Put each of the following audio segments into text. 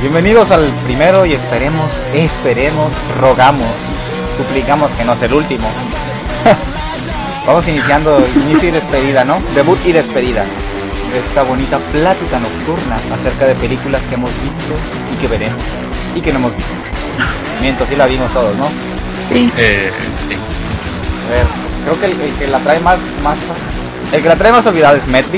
Bienvenidos al primero y esperemos, rogamos, suplicamos que no sea el último. Vamos iniciando, inicio y despedida, ¿no? Debut y despedida de esta bonita plática nocturna acerca de películas que hemos visto y que veremos y que no hemos visto. Miento, sí la vimos todos, ¿no? Sí. Sí. A ver, creo que el que la trae más el que la trae más olvidada es Matrix.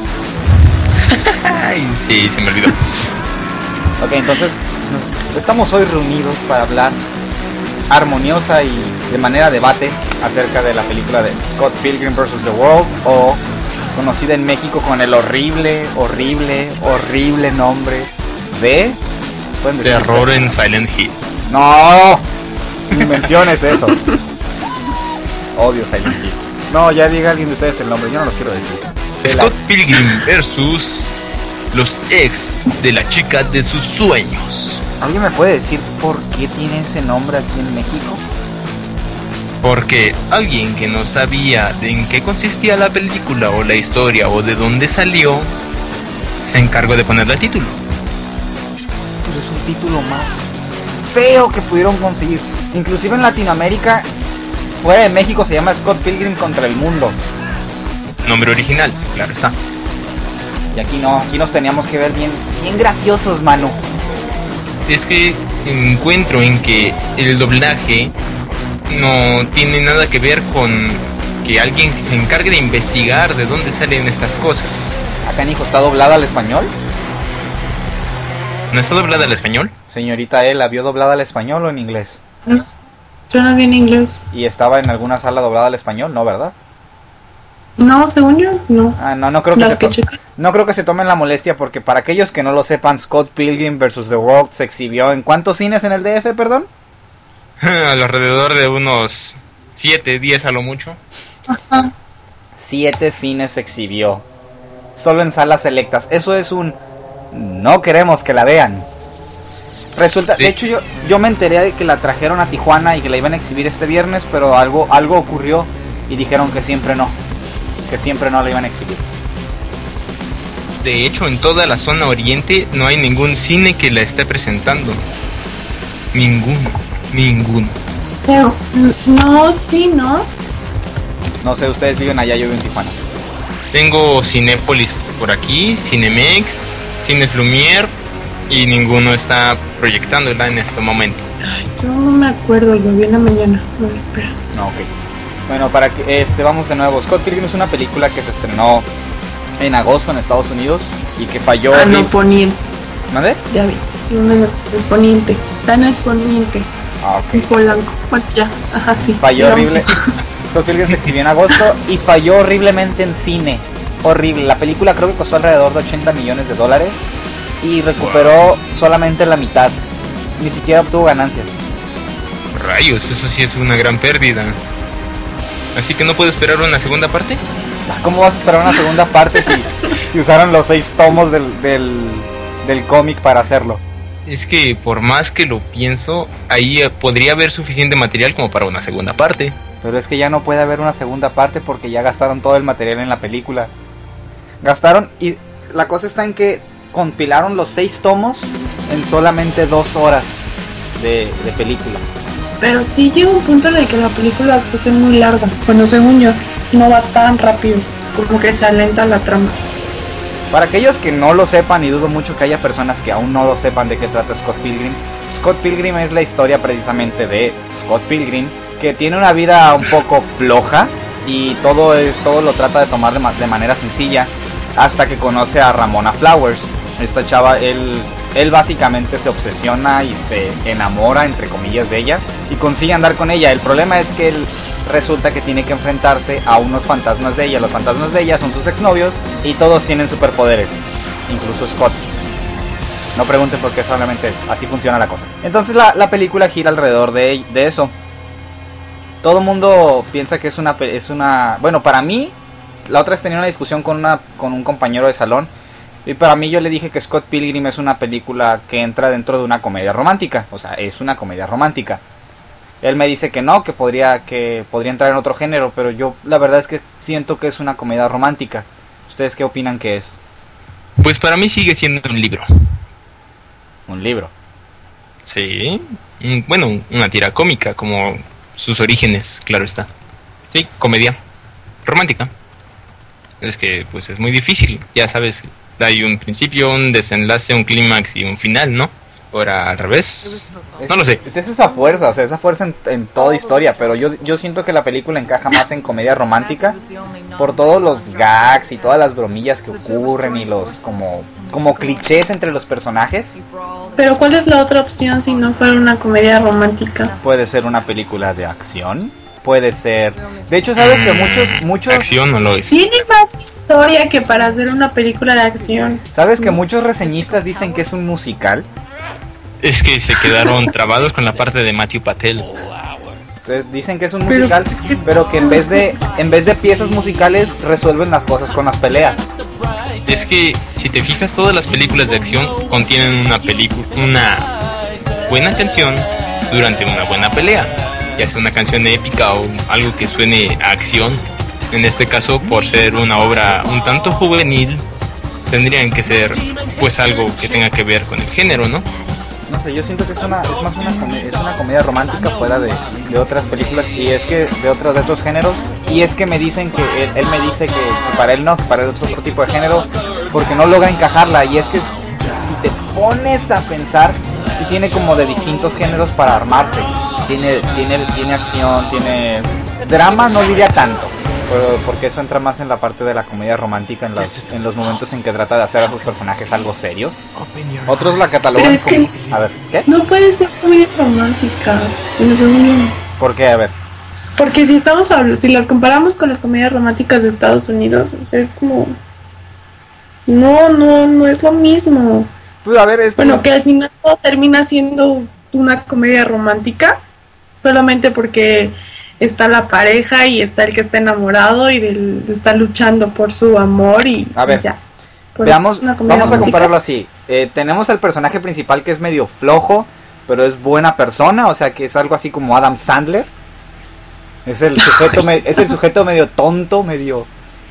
Ay, sí, se me olvidó. Ok, entonces estamos hoy reunidos para hablar armoniosa y de manera debate acerca de la película de Scott Pilgrim vs. The World, o conocida en México con el horrible nombre de... Terror en Silent Hill. No, ni menciones eso. Odio Silent Hill. No, ya diga alguien de ustedes el nombre, yo no lo quiero decir. Scott Pilgrim versus los ex de la chica de sus sueños. ¿Alguien me puede decir por qué tiene ese nombre aquí en México? Porque alguien que no sabía de en qué consistía la película o la historia o de dónde salió, se encargó de ponerle el título. Pues es el título más feo que pudieron conseguir. Inclusive en Latinoamérica, fuera de México, se llama Scott Pilgrim contra el mundo. Nombre original, claro está. Y aquí no, aquí nos teníamos que ver bien graciosos, mano. Es que encuentro en que el doblaje no tiene nada que ver con que alguien se encargue de investigar de dónde salen estas cosas. Acá, hijo, ¿está doblada al español? ¿No está doblada al español? Señorita, ¿la vio doblada al español o en inglés? Yo no vi en inglés. ¿Y estaba en alguna sala doblada al español? No, ¿verdad? No, según yo, no. Ah, no creo que se tomen la molestia, porque para aquellos que no lo sepan, Scott Pilgrim vs. The World se exhibió en ¿cuántos cines en el DF, perdón? Alrededor de unos 7, 10 a lo mucho. Ajá. 7 cines se exhibió. Solo en salas selectas. Eso es un... no queremos que la vean. Resulta, sí. De hecho yo me enteré de que la trajeron a Tijuana y que la iban a exhibir este viernes, pero algo ocurrió y dijeron que siempre no la iban a exhibir. De hecho, en toda la zona oriente no hay ningún cine que la esté presentando. Ninguno. Pero, no, sí, ¿no? No sé, ustedes viven allá, yo vivo en Tijuana. Tengo Cinépolis por aquí, Cinemex, Cines Lumière, y ninguno está proyectándola en este momento. Ay, yo no me acuerdo, lo vi en la mañana. No, espera. No, ok. Bueno, para que vamos de nuevo. Scott Pilgrim es una película que se estrenó en agosto en Estados Unidos y que falló. Ah, no, Poniente. ¿Mande? Ya vi. No, el Poniente. Está en el Poniente. Ah, ok. En Polanco. Bueno, ya. Ajá, sí. Falló sí, horrible. Scott Pilgrim se exhibió en agosto y falló horriblemente en cine. Horrible. La película creo que costó alrededor de $80 millones y recuperó solamente la mitad. Ni siquiera obtuvo ganancias. Rayos, eso sí es una gran pérdida. Así que no puedo esperar una segunda parte. ¿Cómo vas a esperar una segunda parte si usaron los 6 tomos del cómic para hacerlo? Es que por más que lo pienso, ahí podría haber suficiente material como para una segunda parte. Pero es que ya no puede haber una segunda parte porque ya gastaron todo el material en la película. Gastaron, y la cosa está en que compilaron los 6 tomos en solamente 2 horas de película. Pero sí llega un punto en el que la película se hace muy larga. Bueno, según yo, no va tan rápido, como que se alenta la trama. Para aquellos que no lo sepan, y dudo mucho que haya personas que aún no lo sepan de qué trata Scott Pilgrim. Scott Pilgrim es la historia precisamente de Scott Pilgrim, que tiene una vida un poco floja y todo lo trata de tomar de manera sencilla, hasta que conoce a Ramona Flowers. Esta chava, él básicamente se obsesiona y se enamora, entre comillas, de ella y consigue andar con ella. El problema es que él resulta que tiene que enfrentarse a unos fantasmas de ella. Los fantasmas de ella son sus exnovios y todos tienen superpoderes, incluso Scott. No pregunten por qué, solamente así funciona la cosa. Entonces la película gira alrededor de eso. Todo el mundo piensa que es una... Bueno, para mí, la otra vez tenía una discusión con un compañero de salón. Y para mí yo le dije que Scott Pilgrim es una película que entra dentro de una comedia romántica. O sea, es una comedia romántica. Él me dice que no, que podría entrar en otro género. Pero yo la verdad es que siento que es una comedia romántica. ¿Ustedes qué opinan que es? Pues para mí sigue siendo un libro. un libro. Sí. Bueno, una tira cómica, como sus orígenes, claro está. Sí, comedia romántica. Es que, pues, es muy difícil. Ya sabes, hay un principio, un desenlace, un clímax y un final, ¿no? Ahora al revés. No lo sé. Es esa fuerza, o sea, esa fuerza en toda historia, pero yo siento que la película encaja más en comedia romántica por todos los gags y todas las bromillas que ocurren y los como clichés entre los personajes. Pero ¿cuál es la otra opción si no fuera una comedia romántica? Puede ser una película de acción, puede ser... De hecho, sabes que muchos... Acción no lo es. Tiene más historia que para hacer una película de acción. ¿Sabes que muchos reseñistas dicen que es un musical? Es que se quedaron trabados con la parte de Matthew Patel. Entonces, dicen que es un musical, pero que en vez de piezas musicales resuelven las cosas con las peleas. Es que si te fijas, todas las películas de acción contienen una buena canción durante una buena pelea, ya sea una canción épica o algo que suene a acción. En este caso, por ser una obra un tanto juvenil, tendrían que ser pues algo que tenga que ver con el género, ¿no? No sé, yo siento que es una comedia romántica fuera de otras películas, y es que de otros géneros, y es que me dicen que él me dice que para él no, para él es otro tipo de género, porque no logra encajarla, y es que si te pones a pensar, sí tiene como de distintos géneros para armarse, tiene acción, tiene drama, no diría tanto, porque eso entra más en la parte de la comedia romántica, en los momentos en que trata de hacer a sus personajes algo serios. Otros la catalogan es como... A ver, ¿qué? No puede ser comedia romántica. ¿Por qué? A ver. Porque si las comparamos con las comedias románticas de Estados Unidos, o sea, es como... No es lo mismo. Pues a ver, Bueno, que al final todo termina siendo una comedia romántica, solamente porque... está la pareja y está el que está enamorado y está luchando por su amor y a ver, ya. Vamos a compararlo así. Tenemos al personaje principal que es medio flojo, pero es buena persona, o sea que es algo así como Adam Sandler. Es el sujeto medio tonto, medio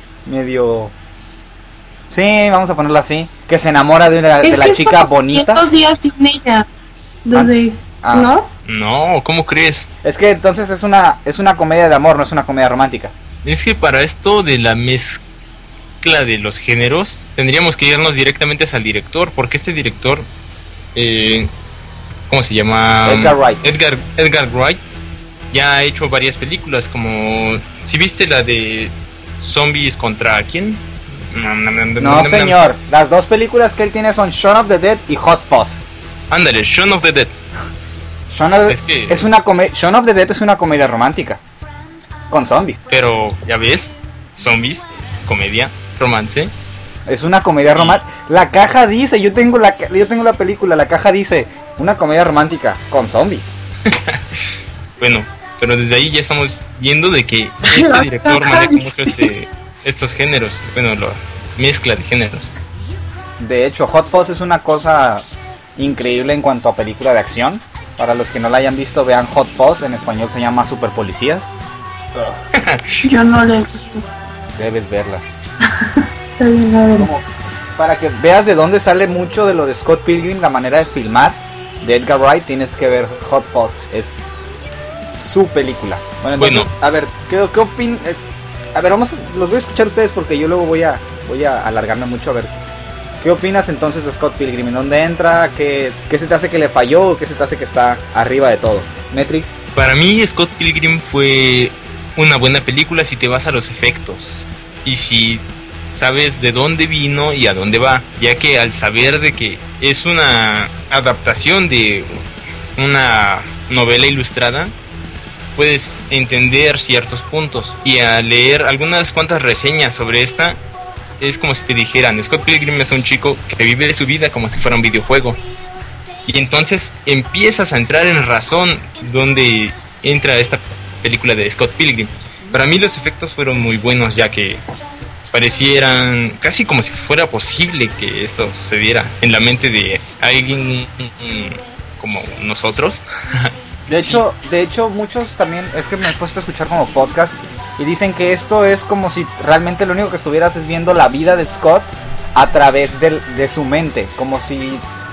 sí, vamos a ponerlo así, que se enamora de la chica bonita. 2 días sin ella. ¿No? No, ¿cómo crees? Es que entonces es una comedia de amor, no es una comedia romántica. Es que para esto de la mezcla de los géneros tendríamos que irnos directamente hacia el director, porque este director, ¿cómo se llama? Edgar Wright. Edgar Wright ya ha hecho varias películas, como si viste la de Zombies contra ¿quién? No, señor, las 2 películas que él tiene son Shaun of the Dead y Hot Fuzz. Ándale, Shaun of the Dead. Shaun of the Dead es una comedia romántica con zombies. Pero ya ves, zombies, comedia, romance. Es una comedia romántica. La caja dice, yo tengo la película, la caja dice una comedia romántica con zombies. Bueno, pero desde ahí ya estamos viendo de que este director maneja mucho estos géneros. Bueno, la mezcla de géneros. De hecho, Hot Fuzz es una cosa increíble en cuanto a película de acción. Para los que no la hayan visto, vean Hot Fuzz, en español se llama Super Policías. Yo no la he visto. Debes verla. Está bien, a ver. Para que veas de dónde sale mucho de lo de Scott Pilgrim, la manera de filmar de Edgar Wright, tienes que ver Hot Fuzz, es su película. Bueno, entonces, a ver, ¿qué opinan? A ver, los voy a escuchar ustedes porque yo luego voy a alargarme mucho. A ver, ¿qué opinas entonces de Scott Pilgrim? ¿En dónde entra? ¿Qué se te hace que le falló? ¿O qué se te hace que está arriba de todo? Matrix. Para mí Scott Pilgrim fue una buena película si te vas a los efectos y si sabes de dónde vino y a dónde va, ya que al saber de que es una adaptación de una novela ilustrada, puedes entender ciertos puntos, y al leer algunas cuantas reseñas sobre esta, es como si te dijeran, Scott Pilgrim es un chico que vive su vida como si fuera un videojuego, y entonces empiezas a entrar en razón donde entra esta película de Scott Pilgrim. Para mí los efectos fueron muy buenos, ya que parecieran casi como si fuera posible que esto sucediera en la mente de alguien como nosotros. De hecho, muchos también, es que me he puesto a escuchar como podcast y dicen que esto es como si realmente lo único que estuvieras es viendo la vida de Scott a través de su mente, como si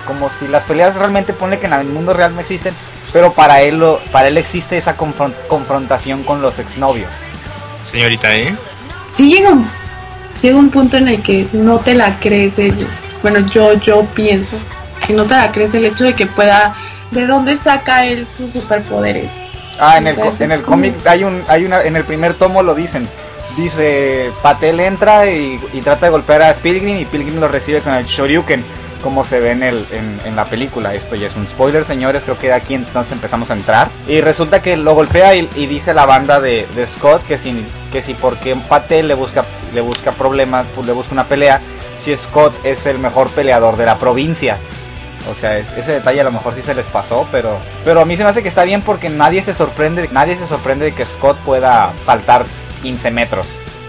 como si las peleas realmente, pone que en el mundo real no existen, pero para él existe esa confrontación con los exnovios. Señorita, Sí llega un punto en el que no te la crees. Bueno, yo pienso que no te la crees el hecho de que pueda, ¿de dónde saca él sus superpoderes? En el cómic en el primer tomo lo dicen. Dice, Patel entra y trata de golpear a Pilgrim, y Pilgrim lo recibe con el Shoryuken, como se ve en la película. Esto ya es un spoiler, señores, creo que aquí entonces empezamos a entrar. Y resulta que lo golpea y dice la banda de Scott que si porque Patel le busca problemas, pues le busca una pelea, si Scott es el mejor peleador de la provincia. O sea, ese detalle a lo mejor sí se les pasó, pero a mí se me hace que está bien, porque nadie se sorprende de que Scott pueda saltar 15 metros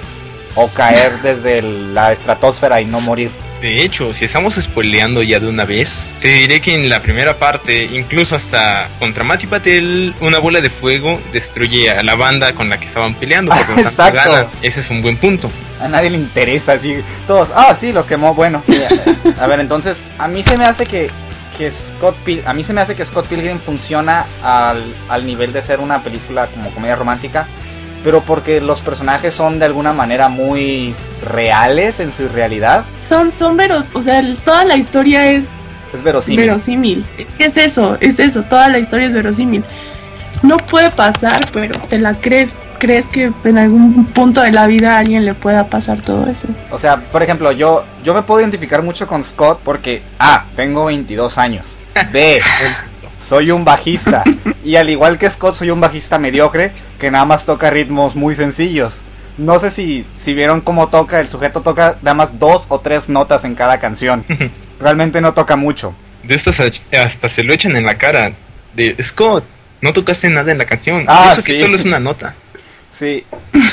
o caer desde la estratosfera y no morir. De hecho, si estamos spoileando ya de una vez, te diré que en la primera parte, incluso hasta contra Mati Patel, una bola de fuego destruye a la banda con la que estaban peleando. Por lo tanto, gana. Ese es un buen punto. A nadie le interesa, así todos, sí, los quemó, bueno, sí. A ver, entonces, a mí se me hace que Scott Pilgrim funciona al nivel de ser una película como comedia romántica, pero porque los personajes son de alguna manera muy reales en su realidad. Son o sea, toda la historia es verosímil. Es eso, toda la historia es verosímil. No puede pasar, pero te la crees que en algún punto de la vida a alguien le pueda pasar todo eso. O sea, por ejemplo, yo me puedo identificar mucho con Scott porque tengo 22 años. B, soy un bajista, y al igual que Scott soy un bajista mediocre que nada más toca ritmos muy sencillos. No sé si vieron cómo toca, el sujeto toca nada más 2 o 3 notas en cada canción. Realmente no toca mucho. De estos hasta se lo echan en la cara. De Scott, no tocaste nada en la canción. Eso sí. Que solo es una nota. Sí.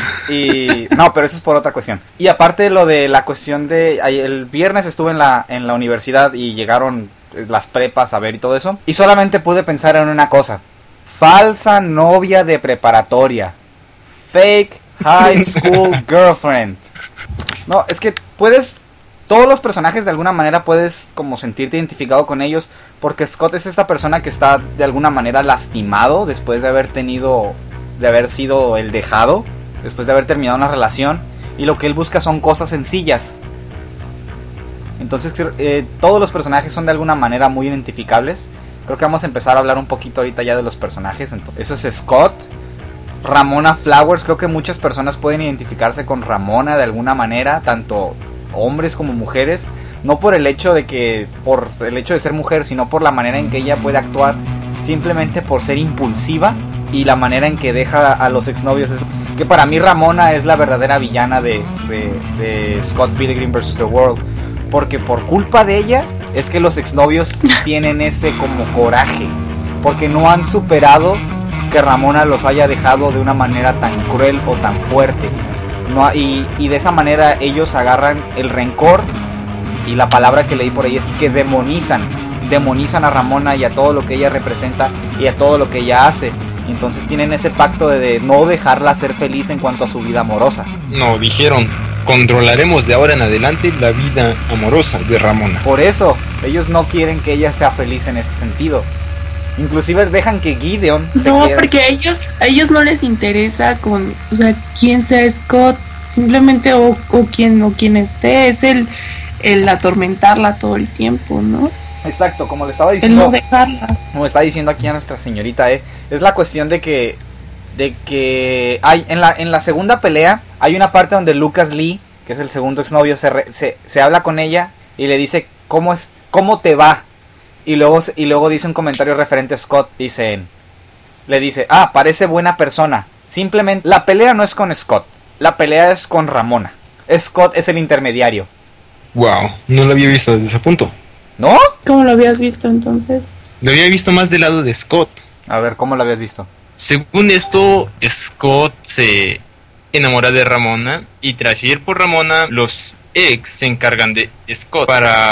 Y no, pero eso es por otra cuestión. Y aparte lo de la cuestión de el viernes estuve en la universidad y llegaron las prepas a ver y todo eso, y solamente pude pensar en una cosa: falsa novia de preparatoria, fake high school girlfriend. No, es que todos los personajes de alguna manera puedes como sentirte identificado con ellos, porque Scott es esta persona que está de alguna manera lastimado después de haber sido el dejado, después de haber terminado una relación, y lo que él busca son cosas sencillas. Entonces todos los personajes son de alguna manera muy identificables. Creo que vamos a empezar a hablar un poquito ahorita ya de los personajes. Eso es Scott. Ramona Flowers, creo que muchas personas pueden identificarse con Ramona de alguna manera, tanto hombres como mujeres, no por el hecho de ser mujer, sino por la manera en que ella puede actuar, simplemente por ser impulsiva, y la manera en que deja a los exnovios. Que para mí Ramona es la verdadera villana de Scott Pilgrim vs. The World, porque por culpa de ella es que los exnovios tienen ese como coraje, porque no han superado que Ramona los haya dejado de una manera tan cruel o tan fuerte. Y de esa manera ellos agarran el rencor, y la palabra que leí por ahí es que demonizan a Ramona y a todo lo que ella representa y a todo lo que ella hace. Y entonces tienen ese pacto de no dejarla ser feliz en cuanto a su vida amorosa. No, dijeron, controlaremos de ahora en adelante la vida amorosa de Ramona. Por eso, ellos no quieren que ella sea feliz en ese sentido. Inclusive dejan que Gideon se quede. Porque a ellos no les interesa quién sea Scott, simplemente o quien esté, es el atormentarla todo el tiempo, ¿no? Exacto, como le estaba diciendo. El no dejarla. Como está diciendo aquí a nuestra señorita, es la cuestión de que hay en la segunda pelea hay una parte donde Lucas Lee, que es el segundo exnovio, se habla con ella y le dice cómo te va. Y luego dice un comentario referente a Scott. Le dice, parece buena persona. Simplemente, la pelea no es con Scott. La pelea es con Ramona. Scott es el intermediario. Wow, no lo había visto desde ese punto. ¿No? ¿Cómo lo habías visto entonces? Lo había visto más del lado de Scott. A ver, ¿cómo lo habías visto? Según esto, Scott se enamora de Ramona, y tras ir por Ramona, los ex se encargan de Scott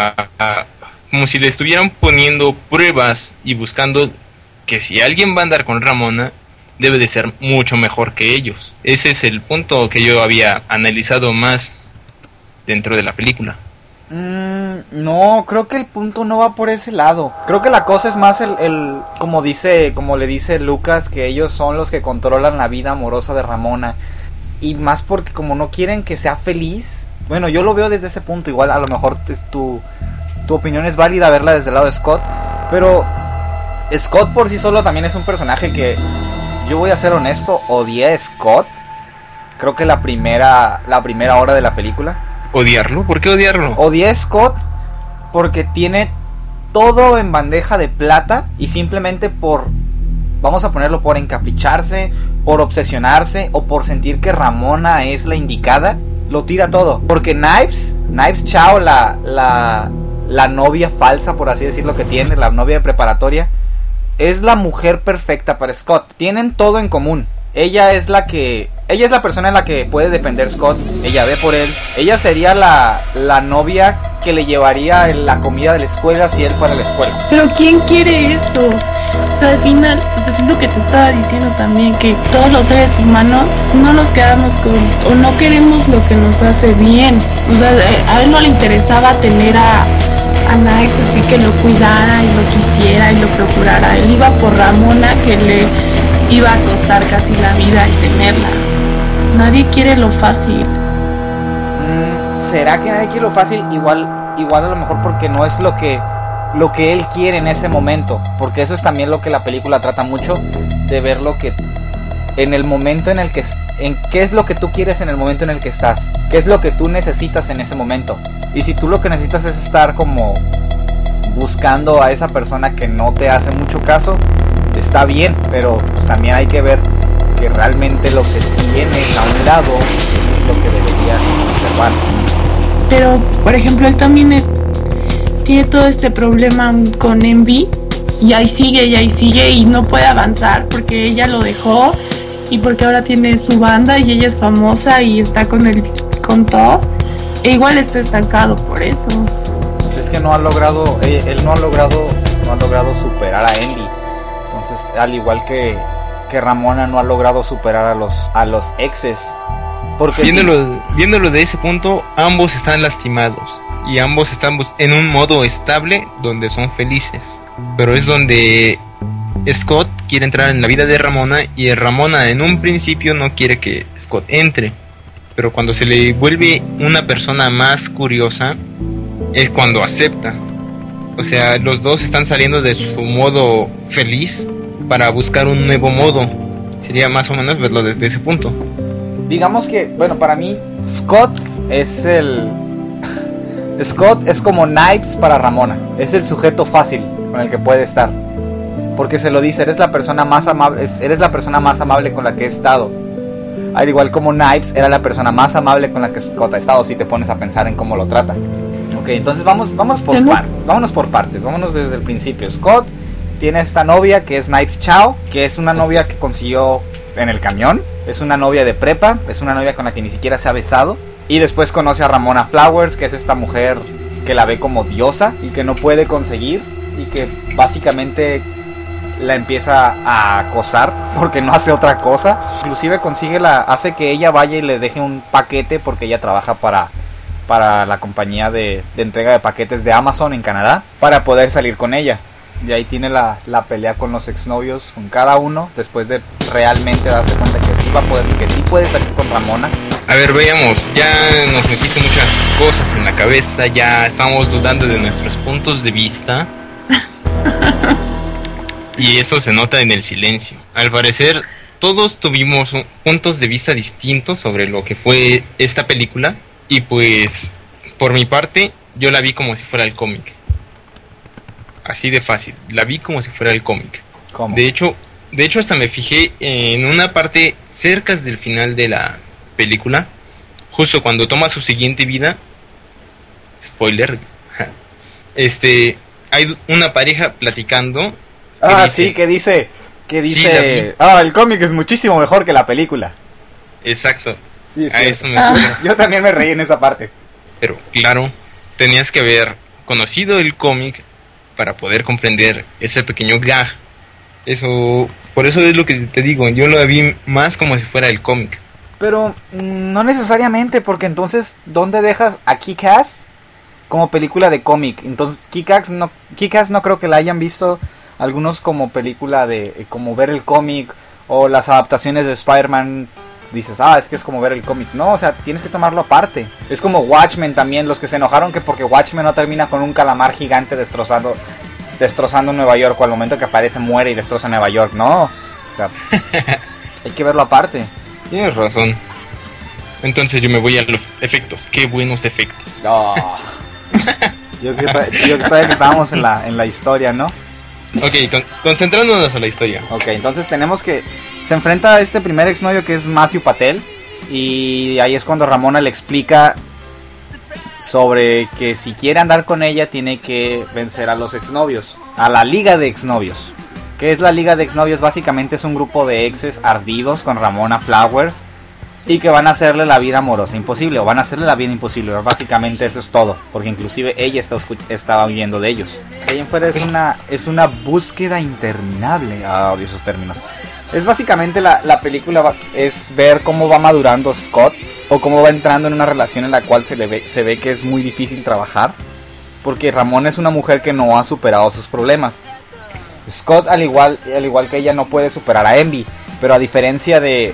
como si le estuvieran poniendo pruebas y buscando que si alguien va a andar con Ramona, debe de ser mucho mejor que ellos. Ese es el punto que yo había analizado más dentro de la película. No, creo que el punto no va por ese lado. Creo que la cosa es más como le dice Lucas, que ellos son los que controlan la vida amorosa de Ramona. Y más porque como no quieren que sea feliz. Bueno, yo lo veo desde ese punto. Igual a lo mejor tu opinión es válida verla desde el lado de Scott. Pero Scott por sí solo también es un personaje que, yo voy a ser honesto, odié a Scott. Creo que la primera hora de la película. ¿Odiarlo? ¿Por qué odiarlo? Odié a Scott porque tiene todo en bandeja de plata y simplemente vamos a ponerlo, por encapricharse, por obsesionarse o por sentir que Ramona es la indicada, lo tira todo. Porque Knives Chao, la novia falsa, por así decirlo, que tiene, la novia de preparatoria, es la mujer perfecta para Scott. Tienen todo en común. Ella es la persona en la que puede depender Scott. Ella ve por él. Ella sería la novia que le llevaría la comida de la escuela si él fuera a la escuela. Pero ¿quién quiere eso? O sea, al final, es lo que te estaba diciendo también, que todos los seres humanos no nos quedamos o no queremos lo que nos hace bien. O sea, a él no le interesaba tener a Knives así, que lo cuidara y lo quisiera y lo procurara. Él iba por Ramona, que le iba a costar casi la vida el tenerla. Nadie quiere lo fácil. ¿Será que nadie quiere lo fácil? Igual a lo mejor porque no es lo que él quiere en ese momento. Porque eso es también lo que la película trata mucho, de ver lo que en el momento en el que, qué es lo que tú quieres en el momento en el que estás, qué es lo que tú necesitas en ese momento. Y si tú lo que necesitas es estar como buscando a esa persona que no te hace mucho caso, está bien, pero pues también hay que ver que realmente lo que tienes a un lado es lo que deberías observar. Pero, por ejemplo, él también tiene todo este problema con Envy, y ahí sigue y no puede avanzar porque ella lo dejó y porque ahora tiene su banda y ella es famosa y está con todo. E igual está estancado por eso. Es que él no ha logrado superar a Envy. Entonces, al igual que Ramona no ha logrado superar a los exes. Porque viéndolo de ese punto, ambos están lastimados y ambos están en un modo estable donde son felices. Pero es donde Scott quiere entrar en la vida de Ramona y Ramona en un principio no quiere que Scott entre. Pero cuando se le vuelve una persona más curiosa es cuando acepta. O sea, los dos están saliendo de su modo feliz para buscar un nuevo modo. Sería más o menos verlo desde ese punto. Digamos que, bueno, para mí Scott es como Knives para Ramona. Es el sujeto fácil con el que puede estar. Porque se lo dice, eres la persona más amable con la que he estado. Al igual como Knives era la persona más amable con la que Scott ha estado, si te pones a pensar en cómo lo trata. Ok, entonces vámonos por partes, vámonos desde el principio. Scott tiene esta novia que es Knives Chao, que es una novia que consiguió en el camión. Es una novia de prepa, es una novia con la que ni siquiera se ha besado. Y después conoce a Ramona Flowers, que es esta mujer que la ve como diosa y que no puede conseguir, y que básicamente la empieza a acosar porque no hace otra cosa. Inclusive hace que ella vaya y le deje un paquete, porque ella trabaja para la compañía de entrega de paquetes de Amazon en Canadá, para poder salir con ella. Y ahí tiene la pelea con los exnovios, con cada uno, después de realmente darse cuenta que sí puede salir con Ramona. A ver, veamos, ya nos metiste muchas cosas en la cabeza, ya estamos dudando de nuestros puntos de vista. Y eso se nota en el silencio. Al parecer, todos tuvimos puntos de vista distintos sobre lo que fue esta película. Y pues, por mi parte, yo la vi como si fuera el cómic. Así de fácil, la vi como si fuera el cómic. ¿Cómo? De hecho, hasta me fijé en una parte cerca del final de la película, justo cuando toma su siguiente vida. Spoiler. Hay una pareja platicando. Que dice, el cómic es muchísimo mejor que la película. Exacto. Sí, eso yo también me reí en esa parte. Pero claro, tenías que haber conocido el cómic para poder comprender ese pequeño gag. Por eso es lo que te digo, yo lo vi más como si fuera el cómic. Pero no necesariamente, porque entonces, ¿dónde dejas a Kick-Ass? como película de cómic. Entonces Kick-Ass no creo que la hayan visto algunos como película de como ver el cómic, o las adaptaciones de Spider-Man. Dices, es que es como ver el cómic. No, o sea, tienes que tomarlo aparte. Es como Watchmen también. Los que se enojaron que porque Watchmen no termina con un calamar gigante destrozando Nueva York, o al momento que aparece muere y destroza Nueva York. No, o sea, hay que verlo aparte. Tienes razón. Entonces yo me voy a los efectos. Qué buenos efectos. No. Yo creo que todavía estábamos en la historia, ¿no? Ok, concentrándonos en la historia. Ok, entonces tenemos que... Se enfrenta a este primer exnovio que es Matthew Patel. Y ahí es cuando Ramona le explica sobre que si quiere andar con ella tiene que vencer a los exnovios, a la Liga de Exnovios. ¿Qué es la Liga de Exnovios? Básicamente es un grupo de exes ardidos con Ramona Flowers y que van a hacerle la vida amorosa imposible, o van a hacerle la vida imposible. Básicamente eso es todo, porque inclusive ella estaba viviendo de ellos. Ahí en fuera es una búsqueda interminable. Odio esos términos. Es básicamente la película es ver cómo va madurando Scott, o cómo va entrando en una relación en la cual se ve que es muy difícil trabajar, porque Ramona es una mujer que no ha superado sus problemas. Scott, al igual que ella, no puede superar a Envy, pero a diferencia de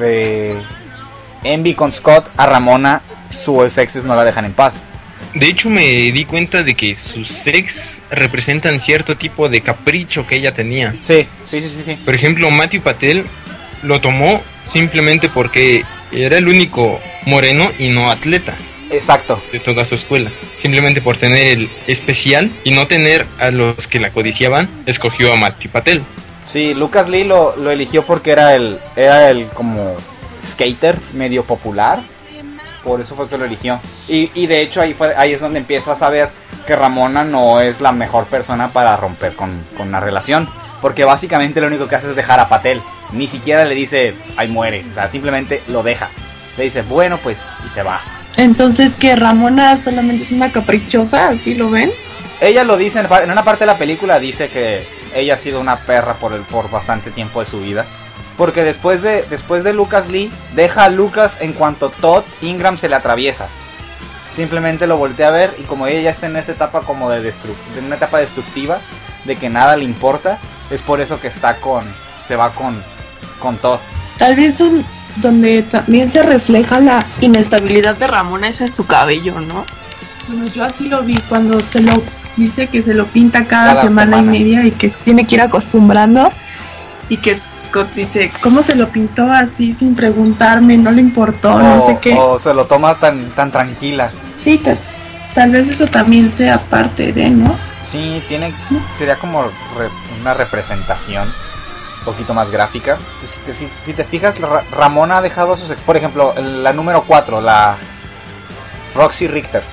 Envy con Scott, a Ramona sus exes no la dejan en paz. De hecho, me di cuenta de que sus ex representan cierto tipo de capricho que ella tenía. Sí. Por ejemplo, Matthew Patel lo tomó simplemente porque era el único moreno y no atleta. Exacto. De toda su escuela. Simplemente por tener el especial y no tener a los que la codiciaban, escogió a Matthew Patel. Sí, Lucas Lee lo eligió porque era el como skater medio popular. Por eso fue que lo eligió. Y de hecho ahí es donde empiezas a ver que Ramona no es la mejor persona para romper con una relación. Porque básicamente lo único que hace es dejar a Patel. Ni siquiera le dice, ay, muere. O sea, simplemente lo deja. Le dice, bueno, pues, y se va. Entonces, ¿que Ramona solamente es una caprichosa? ¿Así lo ven? Ella lo dice, en una parte de la película dice que ella ha sido una perra por bastante tiempo de su vida. Porque después de Lucas Lee, deja a Lucas en cuanto Todd Ingram se le atraviesa. Simplemente lo voltea a ver, y como ella ya está en esa etapa como de una etapa destructiva, de que nada le importa, es por eso que se va con Todd. Tal vez donde también se refleja la inestabilidad de Ramona es en su cabello, ¿no? Bueno, yo así lo vi cuando dice que se lo pinta cada semana y media y que se tiene que ir acostumbrando, y que Scott dice, ¿cómo se lo pintó así sin preguntarme? No le importó, no sé qué. O se lo toma tan tranquila. Sí, tal vez eso también sea parte de, ¿no? Sí, sería como una representación un poquito más gráfica. Si te fijas, Ramona ha dejado a sus ex. Por ejemplo, la número 4, la Roxy Richter.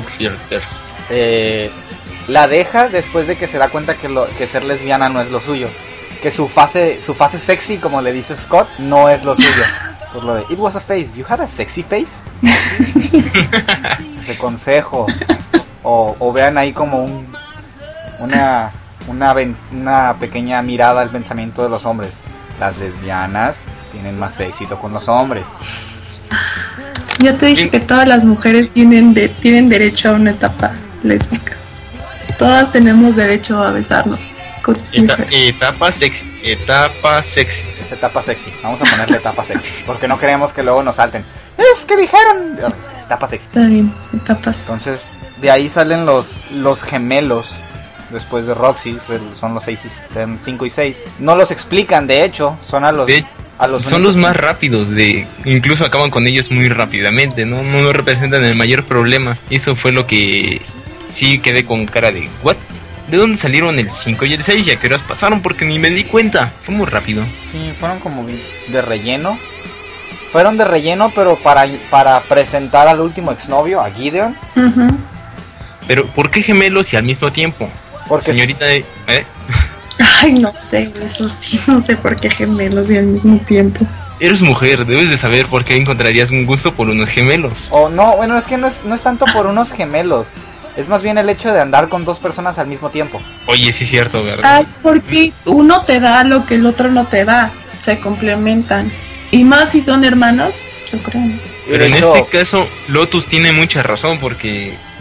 La deja después de que se da cuenta que ser lesbiana no es lo suyo. Que su fase sexy, como le dice Scott, no es lo suyo. Por lo de It was a face, you had a sexy face. Ese consejo. O vean ahí como una pequeña mirada al pensamiento de los hombres. Las lesbianas tienen más éxito con los hombres. Yo te dije que todas las mujeres tienen derecho a una etapa lésbica. Todas tenemos derecho a besarnos. Etapa sexy. Es etapa sexy. Vamos a ponerle etapa sexy. Porque no queremos que luego nos salten. Es que dijeron. Etapa sexy. Está bien, etapa sexy. Entonces, de ahí salen los gemelos. Después de Roxy, son los 5 y 6. No los explican, de hecho. Son son los más rápidos. Incluso acaban con ellos muy rápidamente. No representan el mayor problema. Eso fue lo que sí quedé con cara de ¿what? ¿De dónde salieron el 5 y el 6? ¿Y a qué horas pasaron? Porque ni me di cuenta. Fue muy rápido. Sí, fueron como de relleno. Fueron de relleno, pero para presentar al último exnovio, a Gideon. Uh-huh. Pero, ¿por qué gemelos y al mismo tiempo? Porque señorita, Ay, no sé, eso sí, no sé por qué gemelos y al mismo tiempo. Eres mujer, debes de saber por qué encontrarías un gusto por unos gemelos. No, bueno, es que no es tanto por unos gemelos. Es más bien el hecho de andar con dos personas al mismo tiempo. Oye, sí es cierto, ¿verdad? Ay, porque uno te da lo que el otro no te da. Se complementan. Y más si son hermanos, yo creo. Pero en este caso, Lotus tiene mucha razón, porque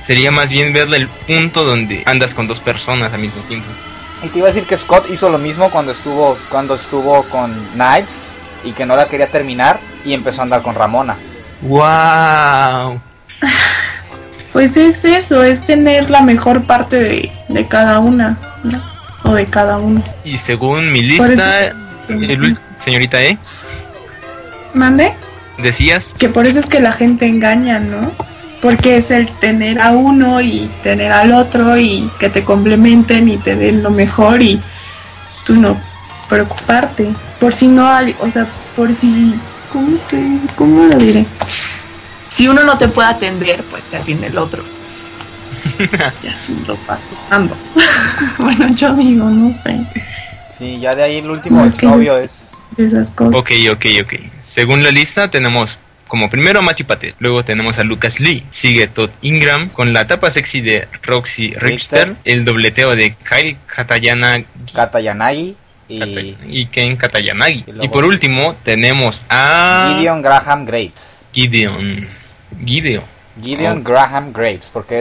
Sería más bien verle el punto donde andas con dos personas al mismo tiempo. Y te iba a decir que Scott hizo lo mismo cuando estuvo con Knives y que no la quería terminar y empezó a andar con Ramona. ¡Wow! Pues es eso, es tener la mejor parte de cada una, ¿no? O de cada uno. Y según mi Por lista, eso señorita E, ¿mande? decías, Que por eso es que la gente engaña, ¿no? Porque es el tener a uno y tener al otro y que te complementen y te den lo mejor y tú no preocuparte. Por si no hay, o sea, por si... ¿Cómo lo diré? Si uno no te puede atender, pues te atiende el otro. Y así los vas tocando. Bueno, yo digo, no sé. Sí, ya de ahí el último No, es que exnovio no sé. es... Esas cosas. ok. Según la lista tenemos como primero a Matthew Patel, luego tenemos a Lucas Lee, sigue Todd Ingram con la tapa sexy de Roxy Richter, el dobleteo de Kyle Katayanagi y Ken Katayanagi. Y luego- Y por último tenemos a Gideon Graham Graves. Gideon. Gideon Graham Graves, porque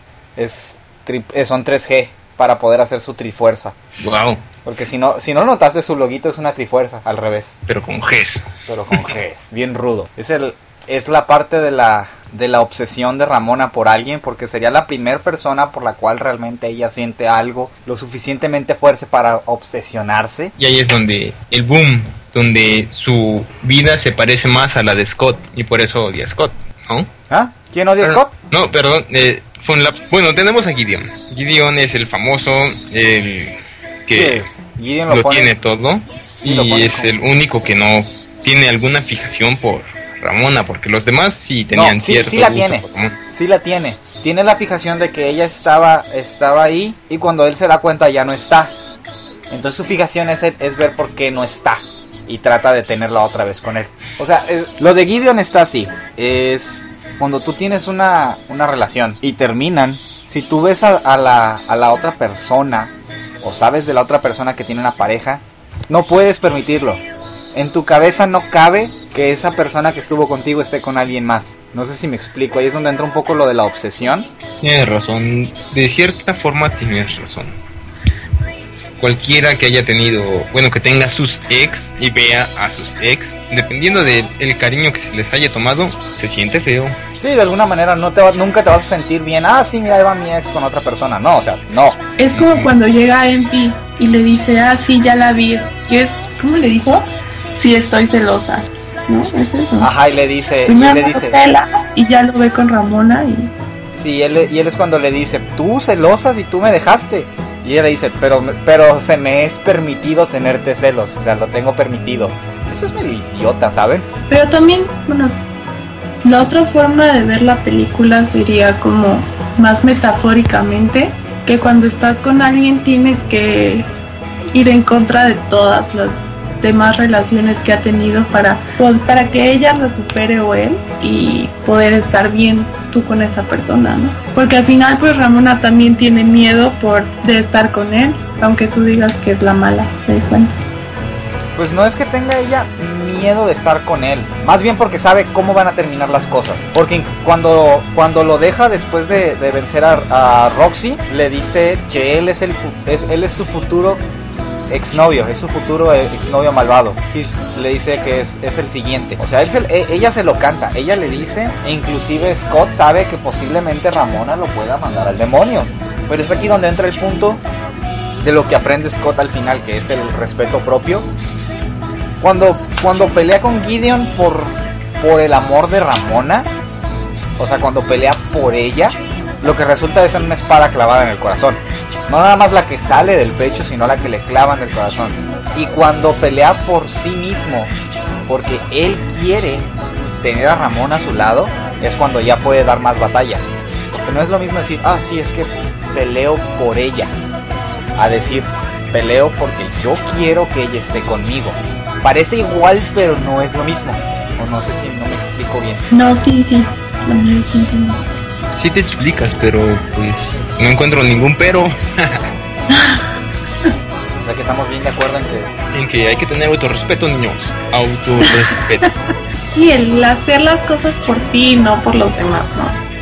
son 3G para poder hacer su trifuerza. Wow, Porque si no notaste, su loguito es una trifuerza, al revés, pero con Gs. pero con Gs, bien rudo. Es la parte de la obsesión de Ramona por alguien, porque sería la primera persona por la cual realmente ella siente algo lo suficientemente fuerte para obsesionarse. Y ahí es donde el boom, donde su vida se parece más a la de Scott y por eso odia a Scott, ¿no? ¿Ah? ¿Quién odia a Scott? No, perdón, fue un lapso. Bueno, tenemos a Gideon. Gideon es el famoso, el que Sí, Gideon lo pone- tiene todo Sí, lo y pone es como- el único que no tiene alguna fijación por Ramona, porque los demás sí tenían No, sí, cierto sí la gusto tiene. por Ramona. Sí la tiene. Tiene la fijación de que ella estaba ahí y cuando él se da cuenta ya no está. Entonces su fijación es ver por qué no está y trata de tenerla otra vez con él. O sea, lo de Gideon está así. Es cuando tú tienes una relación y terminan, si tú ves a la otra persona o sabes de la otra persona que tiene una pareja, no puedes permitirlo. En tu cabeza no cabe que esa persona que estuvo contigo esté con alguien más. No sé si me explico. Ahí es donde entra un poco lo de la obsesión. Tienes razón, de cierta forma tienes razón. Cualquiera que haya tenido, bueno, que tenga sus ex y vea a sus ex, dependiendo del cariño que se les haya tomado, se siente feo. Sí, de alguna manera nunca te vas a sentir bien. Ah, sí, mira, ahí va mi ex con otra persona. No, o sea, no. Es como cuando llega Envy y le dice, ah, sí, ya la vi. ¿Cómo le dijo? Sí, estoy celosa. ¿No? Es eso. Ajá, y le dice, Primero le lo dice, pela y ya lo ve con Ramona y... sí, y él es cuando le dice, tú celosa si tú me dejaste. Y ella le dice, pero se me es permitido tenerte celos, o sea, lo tengo permitido. Eso es medio idiota, ¿saben? Pero también, bueno, la otra forma de ver la película sería como más metafóricamente, que cuando estás con alguien tienes que ir en contra de todas las demás relaciones que ha tenido para que ella la supere o él y poder estar bien tú con esa persona, ¿no? Porque al final pues Ramona también tiene miedo de estar con él, aunque tú digas que es la mala del cuento. Pues no es que tenga ella miedo de estar con él, más bien porque sabe cómo van a terminar las cosas. Porque cuando lo deja después de vencer a Roxy, le dice que él es su futuro exnovio, es su futuro exnovio malvado. Le dice que es el siguiente. O sea, ella se lo canta, ella le dice, e inclusive Scott sabe que posiblemente Ramona lo pueda mandar al demonio. Pero es aquí donde entra el punto de lo que aprende Scott al final, que es el respeto propio. Cuando pelea con Gideon por el amor de Ramona, o sea, cuando pelea por ella, lo que resulta es una espada clavada en el corazón. No nada más la que sale del pecho, sino la que le clavan del corazón. Y cuando pelea por sí mismo, porque él quiere tener a Ramona a su lado, es cuando ya puede dar más batalla. Porque no es lo mismo decir, ah, sí, es que peleo por ella, a decir, peleo porque yo quiero que ella esté conmigo. Parece igual, pero no es lo mismo. O no sé si no me explico bien. No, sí. Bueno, yo sí entiendo. Sí te explicas, pero pues no encuentro ningún pero. O sea que estamos bien de acuerdo En que hay que tener autorrespeto, niños. Autorrespeto. Sí, el hacer las cosas por ti, no por los demás, ¿no? Sí,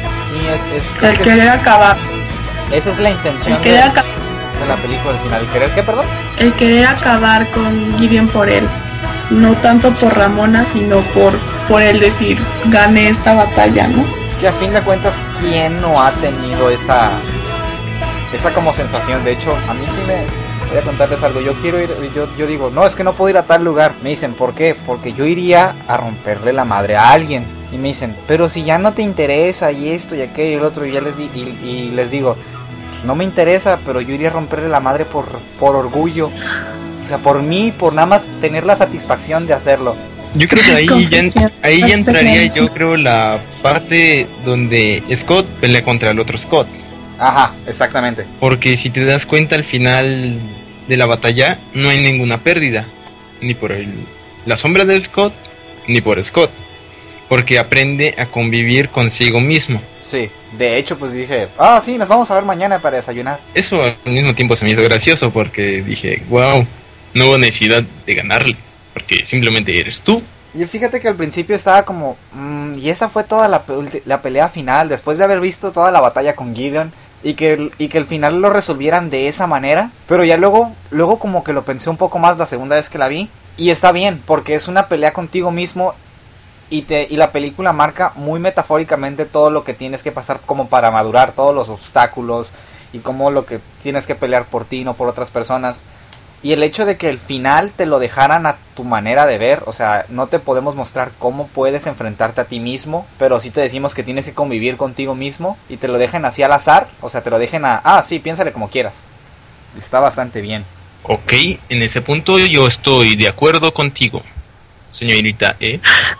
El querer acabar. Esa es la intención de la película al final. ¿El querer qué, perdón? El querer acabar con Gideon por él. No tanto por Ramona, sino por él decir, gane esta batalla, ¿no? Que a fin de cuentas, ¿quién no ha tenido esa como sensación? De hecho, a mí sí voy a contarles algo. Yo quiero ir, yo digo, no, es que no puedo ir a tal lugar. Me dicen, ¿por qué? Porque yo iría a romperle la madre a alguien. Y me dicen, pero si ya no te interesa y esto y aquello y el otro, y ya les digo, pues no me interesa, pero yo iría a romperle la madre por orgullo. O sea, por mí, por nada más tener la satisfacción de hacerlo. Yo creo que ahí ya entraría, yo creo, la parte donde Scott pelea contra el otro Scott. Ajá, exactamente. Porque si te das cuenta, al final de la batalla no hay ninguna pérdida, ni por la sombra de Scott, ni por Scott, porque aprende a convivir consigo mismo. Sí, de hecho pues dice, sí, nos vamos a ver mañana para desayunar. Eso al mismo tiempo se me hizo gracioso, porque dije, wow, no hubo necesidad de ganarle, porque simplemente eres tú. Y fíjate que al principio estaba como, y esa fue toda la pelea final, después de haber visto toda la batalla con Gideon, y que el final lo resolvieran de esa manera. Pero ya luego como que lo pensé un poco más la segunda vez que la vi, y está bien, porque es una pelea contigo mismo, y la película marca muy metafóricamente todo lo que tienes que pasar como para madurar, todos los obstáculos, y como lo que tienes que pelear por ti, no por otras personas. Y el hecho de que el final te lo dejaran a tu manera de ver, o sea, no te podemos mostrar cómo puedes enfrentarte a ti mismo, pero sí te decimos que tienes que convivir contigo mismo, y te lo dejen así al azar, o sea, te lo dejen sí, piénsale como quieras. Está bastante bien. Ok, en ese punto yo estoy de acuerdo contigo, señorita E.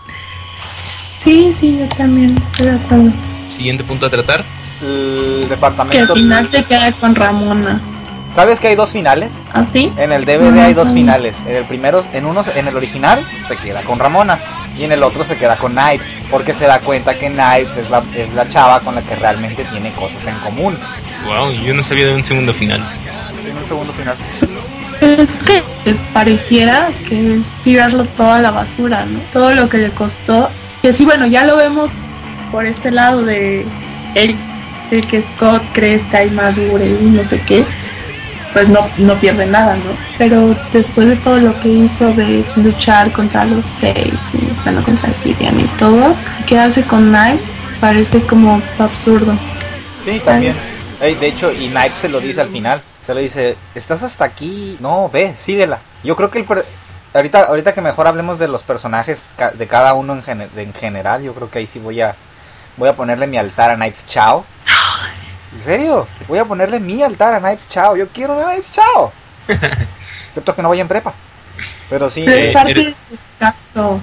Sí, yo también estoy de acuerdo. Siguiente punto a tratar. El departamento... Que al final se queda con Ramona. ¿Sabes que hay dos finales? ¿Ah, sí? En el DVD hay dos finales. En el primero, en el original se queda con Ramona, y en el otro se queda con Knives, porque se da cuenta que Knives es la chava con la que realmente tiene cosas en común. Wow, yo no sabía de un segundo final. Tiene un segundo final. Es que pareciera que es tirarlo todo a la basura, ¿no? Todo lo que le costó. Que sí, bueno, ya lo vemos por este lado de el que Scott crezca y madure y no sé qué, pues no pierde nada, ¿no? Pero después de todo lo que hizo de luchar contra los 6 y bueno, contra Gideon y todos, quedarse con Knives parece como absurdo. Sí, también. De hecho, y Knives se lo dice al final. Se lo dice, estás hasta aquí, no, ve, síguela. Yo creo que ahorita que mejor hablemos de los personajes de cada uno en general, yo creo que ahí sí voy a ponerle mi altar a Knives Chao. ¿En serio? Voy a ponerle mi altar a Knives Chao. Yo quiero a Knives Chao. Excepto que no vaya en prepa. Pero sí. Pero es parte del encanto.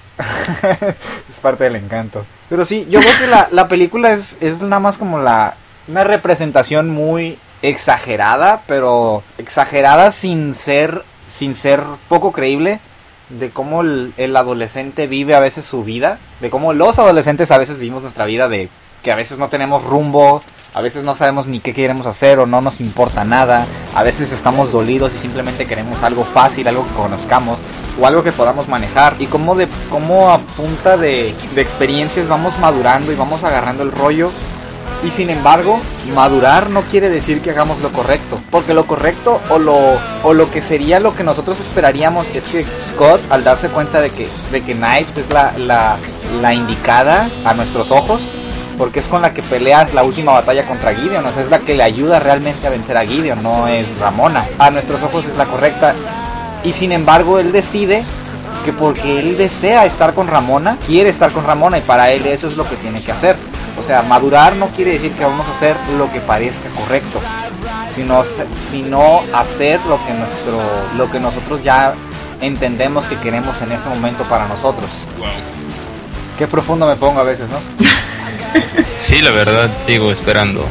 Es parte del encanto. Pero sí, yo creo que la película es nada más como una representación muy exagerada, pero exagerada sin ser poco creíble, de cómo el adolescente vive a veces su vida, de cómo los adolescentes a veces vivimos nuestra vida, de que a veces no tenemos rumbo, a veces no sabemos ni qué queremos hacer o no nos importa nada, a veces estamos dolidos y simplemente queremos algo fácil, algo que conozcamos o algo que podamos manejar, y cómo a punta de experiencias vamos madurando y vamos agarrando el rollo. Y sin embargo, madurar no quiere decir que hagamos lo correcto, porque lo correcto o lo que sería lo que nosotros esperaríamos es que Scott, al darse cuenta de que Knives es la indicada a nuestros ojos, porque es con la que pelea la última batalla contra Gideon, o sea, es la que le ayuda realmente a vencer a Gideon, no es Ramona. A nuestros ojos es la correcta, y sin embargo él decide que porque él desea estar con Ramona, quiere estar con Ramona, y para él eso es lo que tiene que hacer. O sea, madurar no quiere decir que vamos a hacer lo que parezca correcto, sino hacer lo que nosotros ya entendemos que queremos en ese momento para nosotros. Wow. Qué profundo me pongo a veces, ¿no? Sí, la verdad, sigo esperando.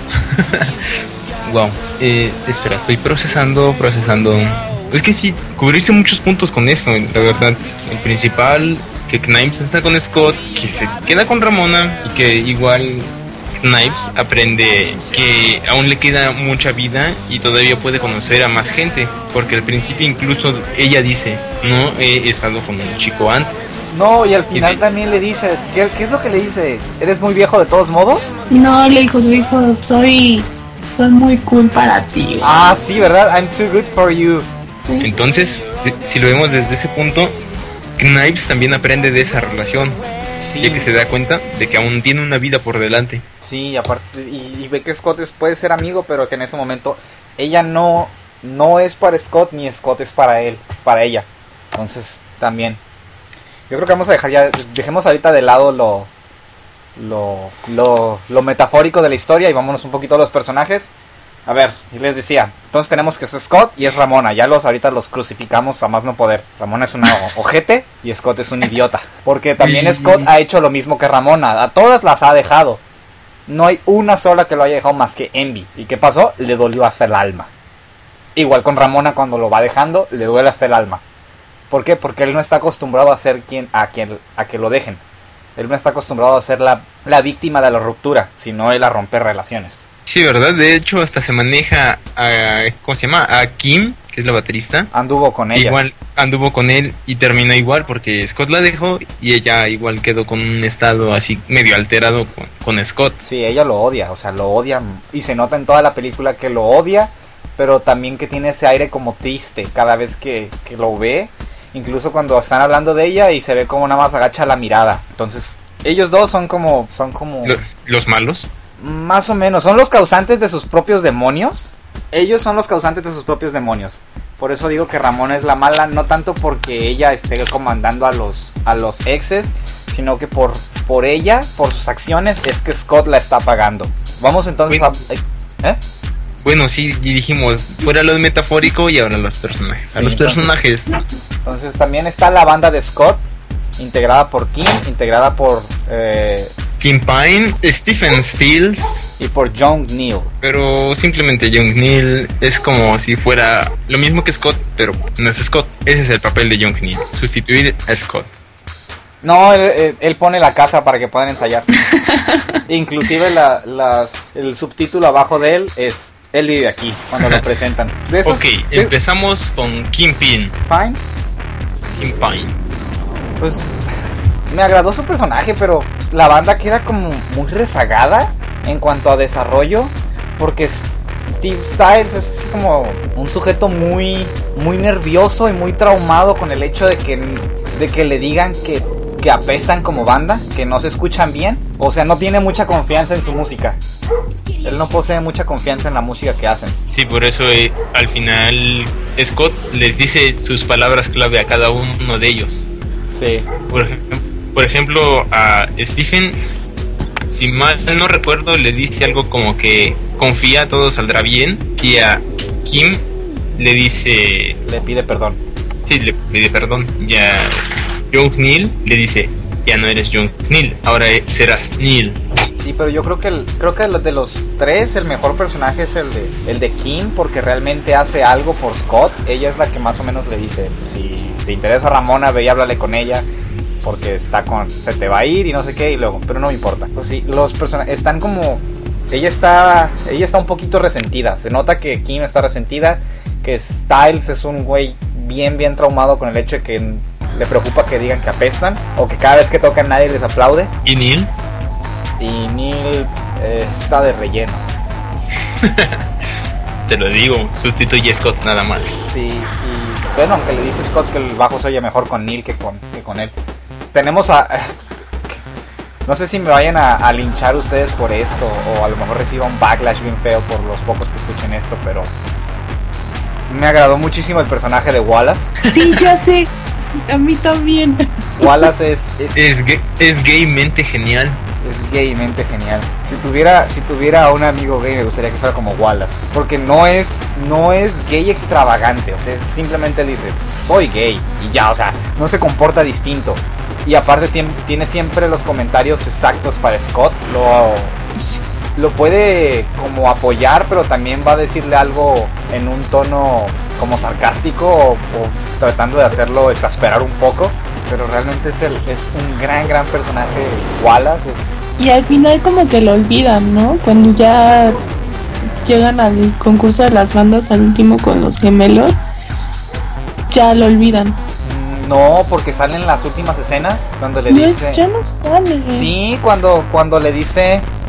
Wow. Espera, estoy procesando. Es que sí, cubrirse muchos puntos con eso, la verdad. El principal, que Knives está con Scott, que se queda con Ramona, y que igual Knives aprende que aún le queda mucha vida y todavía puede conocer a más gente, porque al principio incluso ella dice, no he estado con un chico antes. No, y al final también le dice, ¿qué es lo que le dice? ¿Eres muy viejo de todos modos? No, le dijo, soy muy cool para ti. Ah, sí, ¿verdad? I'm too good for you. Sí. Entonces, si lo vemos desde ese punto, Knives también aprende de esa relación, Sí. ya que se da cuenta de que aún tiene una vida por delante. Sí, aparte, y ve que Scott puede ser amigo, pero que en ese momento ella no es para Scott, ni Scott es para ella. Entonces, también. Yo creo que vamos a dejemos ahorita de lado lo metafórico de la historia y vámonos un poquito a los personajes. A ver, y les decía, entonces tenemos que es Scott y es Ramona, ahorita los crucificamos a más no poder. Ramona es una ojete y Scott es un idiota. Porque también Scott ha hecho lo mismo que Ramona, a todas las ha dejado. No hay una sola que lo haya dejado más que Envy. ¿Y qué pasó? Le dolió hasta el alma. Igual con Ramona cuando lo va dejando, le duele hasta el alma. ¿Por qué? Porque él no está acostumbrado a ser a que lo dejen. Él no está acostumbrado a ser la víctima de la ruptura, sino él a romper relaciones. Sí, ¿verdad? De hecho, hasta se maneja ¿cómo se llama? A Kim, que es la baterista. Anduvo con ella. Igual anduvo con él y terminó igual porque Scott la dejó y ella igual quedó con un estado así medio alterado con Scott. Sí, ella lo odia, o sea, lo odia y se nota en toda la película que lo odia, pero también que tiene ese aire como triste cada vez que lo ve, incluso cuando están hablando de ella y se ve como nada más agacha la mirada. Entonces, ellos dos son como ¿Los malos? Más o menos, son los causantes de sus propios demonios. Ellos son los causantes de sus propios demonios. Por eso digo que Ramona es la mala, no tanto porque ella esté comandando a los exes, sino que por ella, por sus acciones, es que Scott la está pagando. Vamos entonces Bueno, sí, y dijimos, fuera lo metafórico y ahora los personajes. Sí, a los personajes. Entonces también está la banda de Scott, integrada por Kim, integrada por Kim Pine, Stephen Stills y por Young Neil. Pero simplemente Young Neil es como si fuera lo mismo que Scott, pero no es Scott. Ese es el papel de Young Neil, sustituir a Scott. No, él pone la casa para que puedan ensayar. Inclusive el subtítulo abajo de él es él vive aquí cuando lo presentan. Empezamos con Kim Pine. Kim Pine. Pues me agradó su personaje, pero la banda queda como muy rezagada en cuanto a desarrollo, porque Steve Styles es así como un sujeto muy nervioso y muy traumado con el hecho de que le digan que apestan como banda, que no se escuchan bien. O sea, no tiene mucha confianza en su música. Él no posee mucha confianza en la música que hacen. Sí, por eso al final Scott les dice sus palabras clave a cada uno de ellos. Sí. Por ejemplo, a Stephen, si mal no recuerdo, le dice algo como que confía, todo saldrá bien. Y a Kim le dice... Le pide perdón. Sí, le pide perdón. Y a Young Neil le dice, ya no eres Young Neil, ahora serás Neil. Sí, pero yo creo que de los tres el mejor personaje es el de Kim, porque realmente hace algo por Scott. Ella es la que más o menos le dice, si te interesa Ramona, ve y háblale con ella, porque se te va a ir y no sé qué, y luego, pero no me importa. Pues sí, los personajes están como, ella está un poquito resentida. Se nota que Kim está resentida, que Styles es un güey bien traumado con el hecho de que le preocupa que digan que apestan, o que cada vez que tocan nadie les aplaude. ¿Y Neil? Y Neil está de relleno. Te lo digo, sustituye a Scott nada más. Sí, y bueno, aunque le dice Scott que el bajo se oye mejor con Neil que con él. Tenemos no sé si me vayan a linchar ustedes por esto, o a lo mejor reciba un backlash bien feo por los pocos que escuchen esto, pero me agradó muchísimo el personaje de Wallace. Sí, ya sé, a mí también. Wallace es gaymente genial. Es gaymente genial. Si tuviera un amigo gay, me gustaría que fuera como Wallace, porque no es gay extravagante. O sea, simplemente dice, soy gay y ya, o sea, no se comporta distinto. Y aparte tiene siempre los comentarios exactos para Scott. Lo puede como apoyar, pero también va a decirle algo en un tono como sarcástico, o tratando de hacerlo exasperar un poco. Pero realmente es un gran personaje, Wallace. Y al final como que lo olvidan, ¿no? Cuando ya llegan al concurso de las bandas, al último con los gemelos, ya lo olvidan. No, porque salen las últimas escenas cuando le dice... Ya no sale. Sí, cuando le dice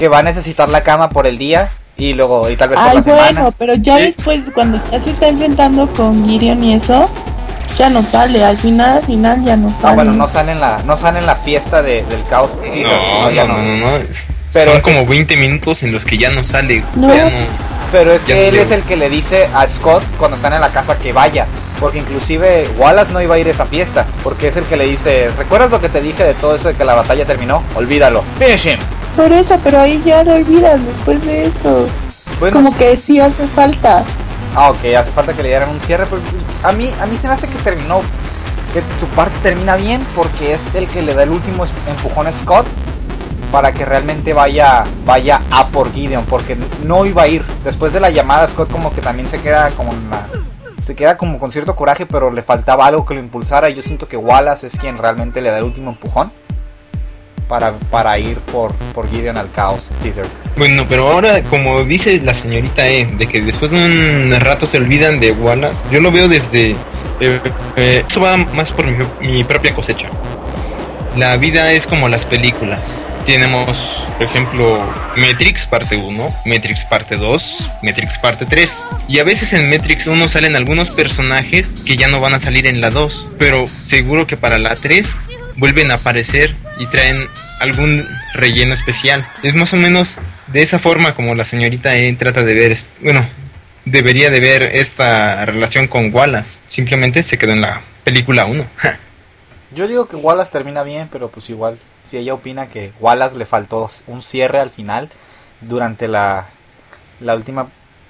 que va a necesitar la cama por el día y luego y tal vez por la semana. Bueno, pero ya después cuando ya se está enfrentando con Gideon y eso, ya no sale, al final ya no sale. Bueno, no sale en la fiesta del caos. No. Pero son como 20 minutos en los que ya no sale. No. Pero es que él es el que le dice a Scott cuando están en la casa que vaya. Porque inclusive Wallace no iba a ir a esa fiesta. Porque es el que le dice, ¿recuerdas lo que te dije de todo eso de que la batalla terminó? Olvídalo. Finish him. Por eso, pero ahí ya lo olvidan después de eso. Bueno, como que sí hace falta. Ok, hace falta que le dieran un cierre. Pero a mí se me hace que terminó, que su parte termina bien porque es el que le da el último empujón a Scott para que realmente vaya a por Gideon, porque no iba a ir. Después de la llamada, Scott como que también se queda como con cierto coraje, pero le faltaba algo que lo impulsara, y yo siento que Wallace es quien realmente le da el último empujón para ir por Gideon al caos Theater. Bueno, pero ahora, como dice la señorita de que después de un rato se olvidan de Wallace, yo lo veo desde... eso va más por mi propia cosecha. La vida es como las películas. Tenemos, por ejemplo, Matrix parte 1, Matrix parte 2, Matrix parte 3. Y a veces en Matrix 1 salen algunos personajes que ya no van a salir en la 2. Pero seguro que para la 3 vuelven a aparecer y traen algún relleno especial. Es más o menos de esa forma como la señorita trata de ver, debería de ver esta relación con Wallace. Simplemente se quedó en la película 1. Yo digo que Wallace termina bien, pero pues igual, si ella opina que Wallace le faltó un cierre al final, durante la última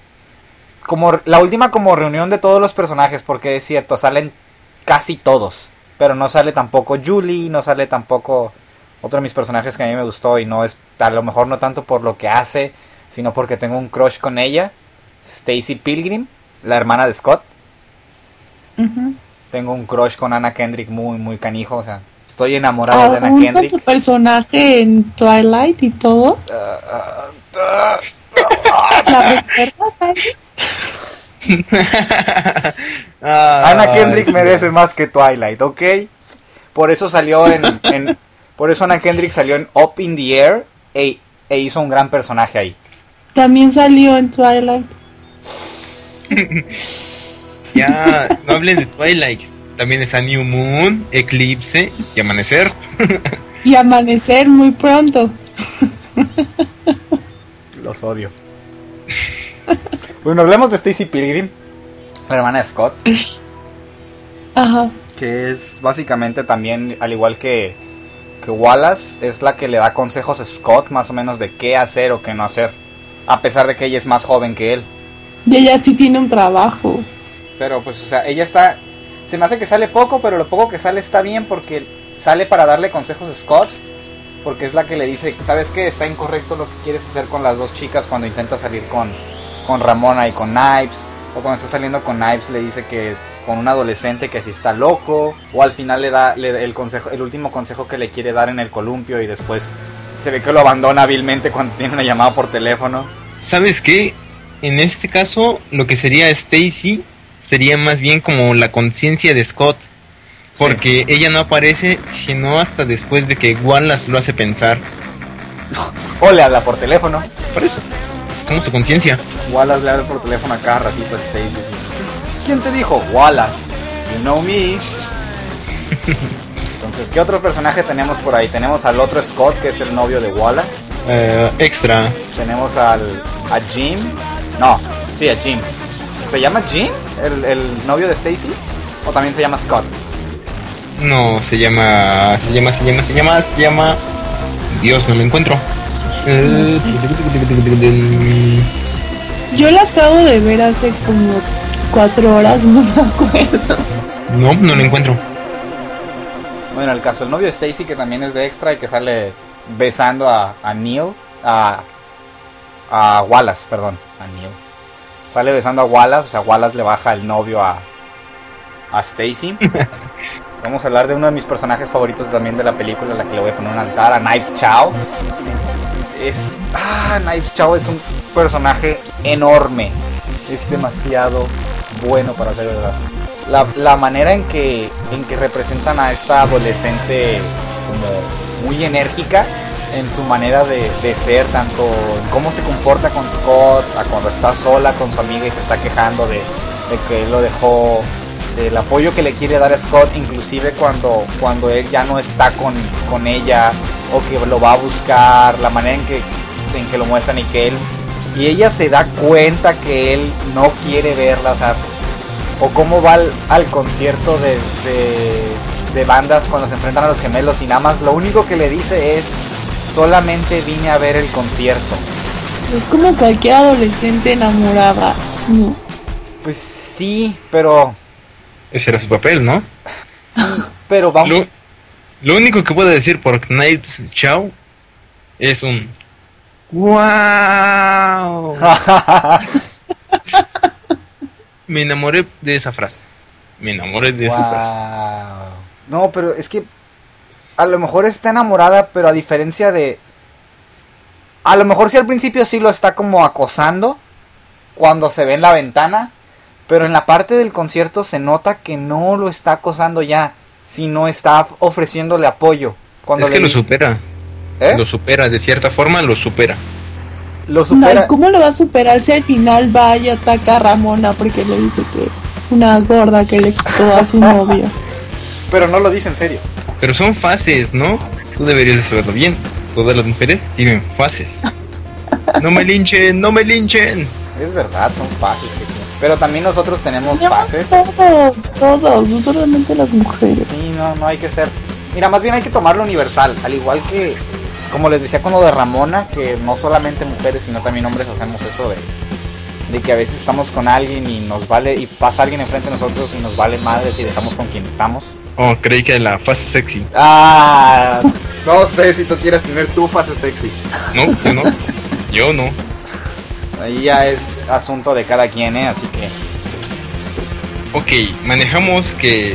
como reunión de todos los personajes, porque es cierto, salen casi todos, pero no sale tampoco Julie, no sale tampoco otro de mis personajes que a mí me gustó, y no es, a lo mejor no tanto por lo que hace, sino porque tengo un crush con ella, Stacy Pilgrim, la hermana de Scott. Tengo un crush con Anna Kendrick muy, muy canijo, o sea, estoy enamorado de Anna Kendrick. Con su personaje en Twilight y todo. ¿La recuerdas ahí? Anna Kendrick merece más que Twilight, ¿ok? Por eso salió por eso Anna Kendrick salió en Up in the Air e hizo un gran personaje ahí. También salió en Twilight. Ya, no hablen de Twilight. También está New Moon, Eclipse y Amanecer. Y Amanecer muy pronto. Los odio. Bueno, hablemos de Stacy Pilgrim, la hermana de Scott. Ajá. Que es básicamente también, al igual que Wallace, es la que le da consejos a Scott más o menos de qué hacer o qué no hacer. A pesar de que ella es más joven que él. Y ella sí tiene un trabajo. Pero pues, o sea, ella está... Se me hace que sale poco, pero lo poco que sale está bien porque sale para darle consejos a Scott. Porque es la que le dice, ¿sabes qué? Está incorrecto lo que quieres hacer con las dos chicas cuando intenta salir con Ramona y con Knives. O cuando está saliendo con Knives le dice que con un adolescente que si está loco. O al final le da el último consejo que le quiere dar en el columpio y después se ve que lo abandona hábilmente cuando tiene una llamada por teléfono. ¿Sabes qué? En este caso, lo que sería Stacy sería más bien como la conciencia de Scott, porque ella no aparece sino hasta después de que Wallace lo hace pensar. O le habla por teléfono. Por eso, es como su conciencia. Wallace le habla por teléfono a cada ratito a Stacy. ¿Quién te dijo? Wallace. You know me. Entonces, ¿qué otro personaje tenemos por ahí? Tenemos al otro Scott, que es el novio de Wallace. Extra. Tenemos a Jim. No, sí, a Jim. ¿Se llama Jim? ¿El novio de Stacy? ¿O también se llama Scott? No, se llama... Dios, no lo encuentro. Yo la acabo de ver hace como 4 horas, no me acuerdo. No lo encuentro. Bueno, el caso, el novio de Stacy, que también es de extra y que sale besando a Neil, a Wallace, perdón, a Neil. Sale besando a Wallace, o sea, Wallace le baja el novio a Stacy. Vamos a hablar de uno de mis personajes favoritos también de la película, a la que le voy a poner un altar, a Knives Chow. Knives Chow es un personaje enorme. Es demasiado bueno para ser verdad. La manera en que representan a esta adolescente como muy enérgica en su manera de ser, tanto en cómo se comporta con Scott, a cuando está sola con su amiga y se está quejando de que él lo dejó, del apoyo que le quiere dar a Scott, inclusive cuando él ya no está con ella, o que lo va a buscar, la manera en que lo muestran y ella se da cuenta que él no quiere verla, o cómo va al concierto de bandas cuando se enfrentan a los gemelos y nada más lo único que le dice es: solamente vine a ver el concierto. Es como cualquier adolescente enamorada, ¿no? Pues sí, pero... Ese era su papel, ¿no? Sí, pero vamos... Lo único que puedo decir por Knives Chow es un... ¡Wow! Me enamoré de esa frase. Esa frase. No, pero es que a lo mejor está enamorada, pero a diferencia de... A lo mejor sí al principio sí lo está como acosando cuando se ve en la ventana, pero en la parte del concierto se nota que no lo está acosando ya, sino está ofreciéndole apoyo. Cuando es que lo supera. Lo supera, de cierta forma lo supera. Lo supera. No, ¿cómo lo va a superar si al final va y ataca a Ramona porque le dice que una gorda que le quitó a su novio? Pero no lo dice en serio. Pero son fases, ¿no? Tú deberías de saberlo bien. Todas las mujeres tienen fases. No me linchen, no me linchen. Es verdad, son fases que tienen. Pero también nosotros tenemos fases. Todos, no solamente las mujeres. Sí, no hay que ser... Mira, más bien hay que tomarlo universal. Al igual que, como les decía con lo de Ramona, que no solamente mujeres, sino también hombres hacemos eso de que a veces estamos con alguien y nos vale... Y pasa alguien enfrente de nosotros y nos vale madres y dejamos con quien estamos. Oh, creí que la fase sexy. No sé si tú quieres tener tu fase sexy. No, yo no. Yo no. Ahí ya es asunto de cada quien, así que... Ok, manejamos que...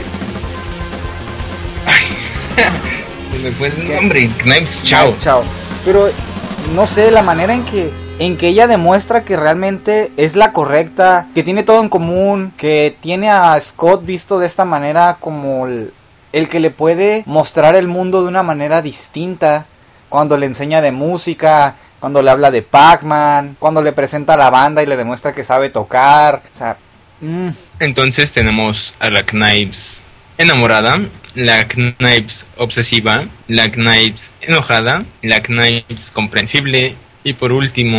Ay, se me fue el nombre. Knives Chow. Pero no sé, la manera en que ella demuestra que realmente es la correcta, que tiene todo en común, que tiene a Scott visto de esta manera como el que le puede mostrar el mundo de una manera distinta, cuando le enseña de música, cuando le habla de Pac-Man, cuando le presenta a la banda y le demuestra que sabe tocar, o sea... Entonces tenemos a la Knives enamorada, la Knives obsesiva, la Knives enojada, la Knives comprensible y por último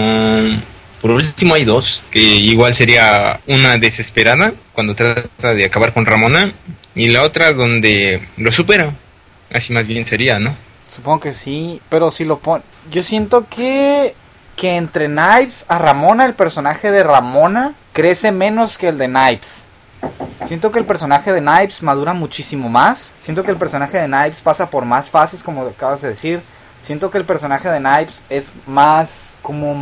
hay dos, que igual sería una desesperada cuando trata de acabar con Ramona y la otra donde lo supera. Así más bien sería, ¿no? Supongo que sí, pero si lo pone... Yo siento que entre Knives a Ramona, el personaje de Ramona crece menos que el de Knives. Siento que el personaje de Knives madura muchísimo más. Siento que el personaje de Knives pasa por más fases, como acabas de decir. Siento que el personaje de Knives es más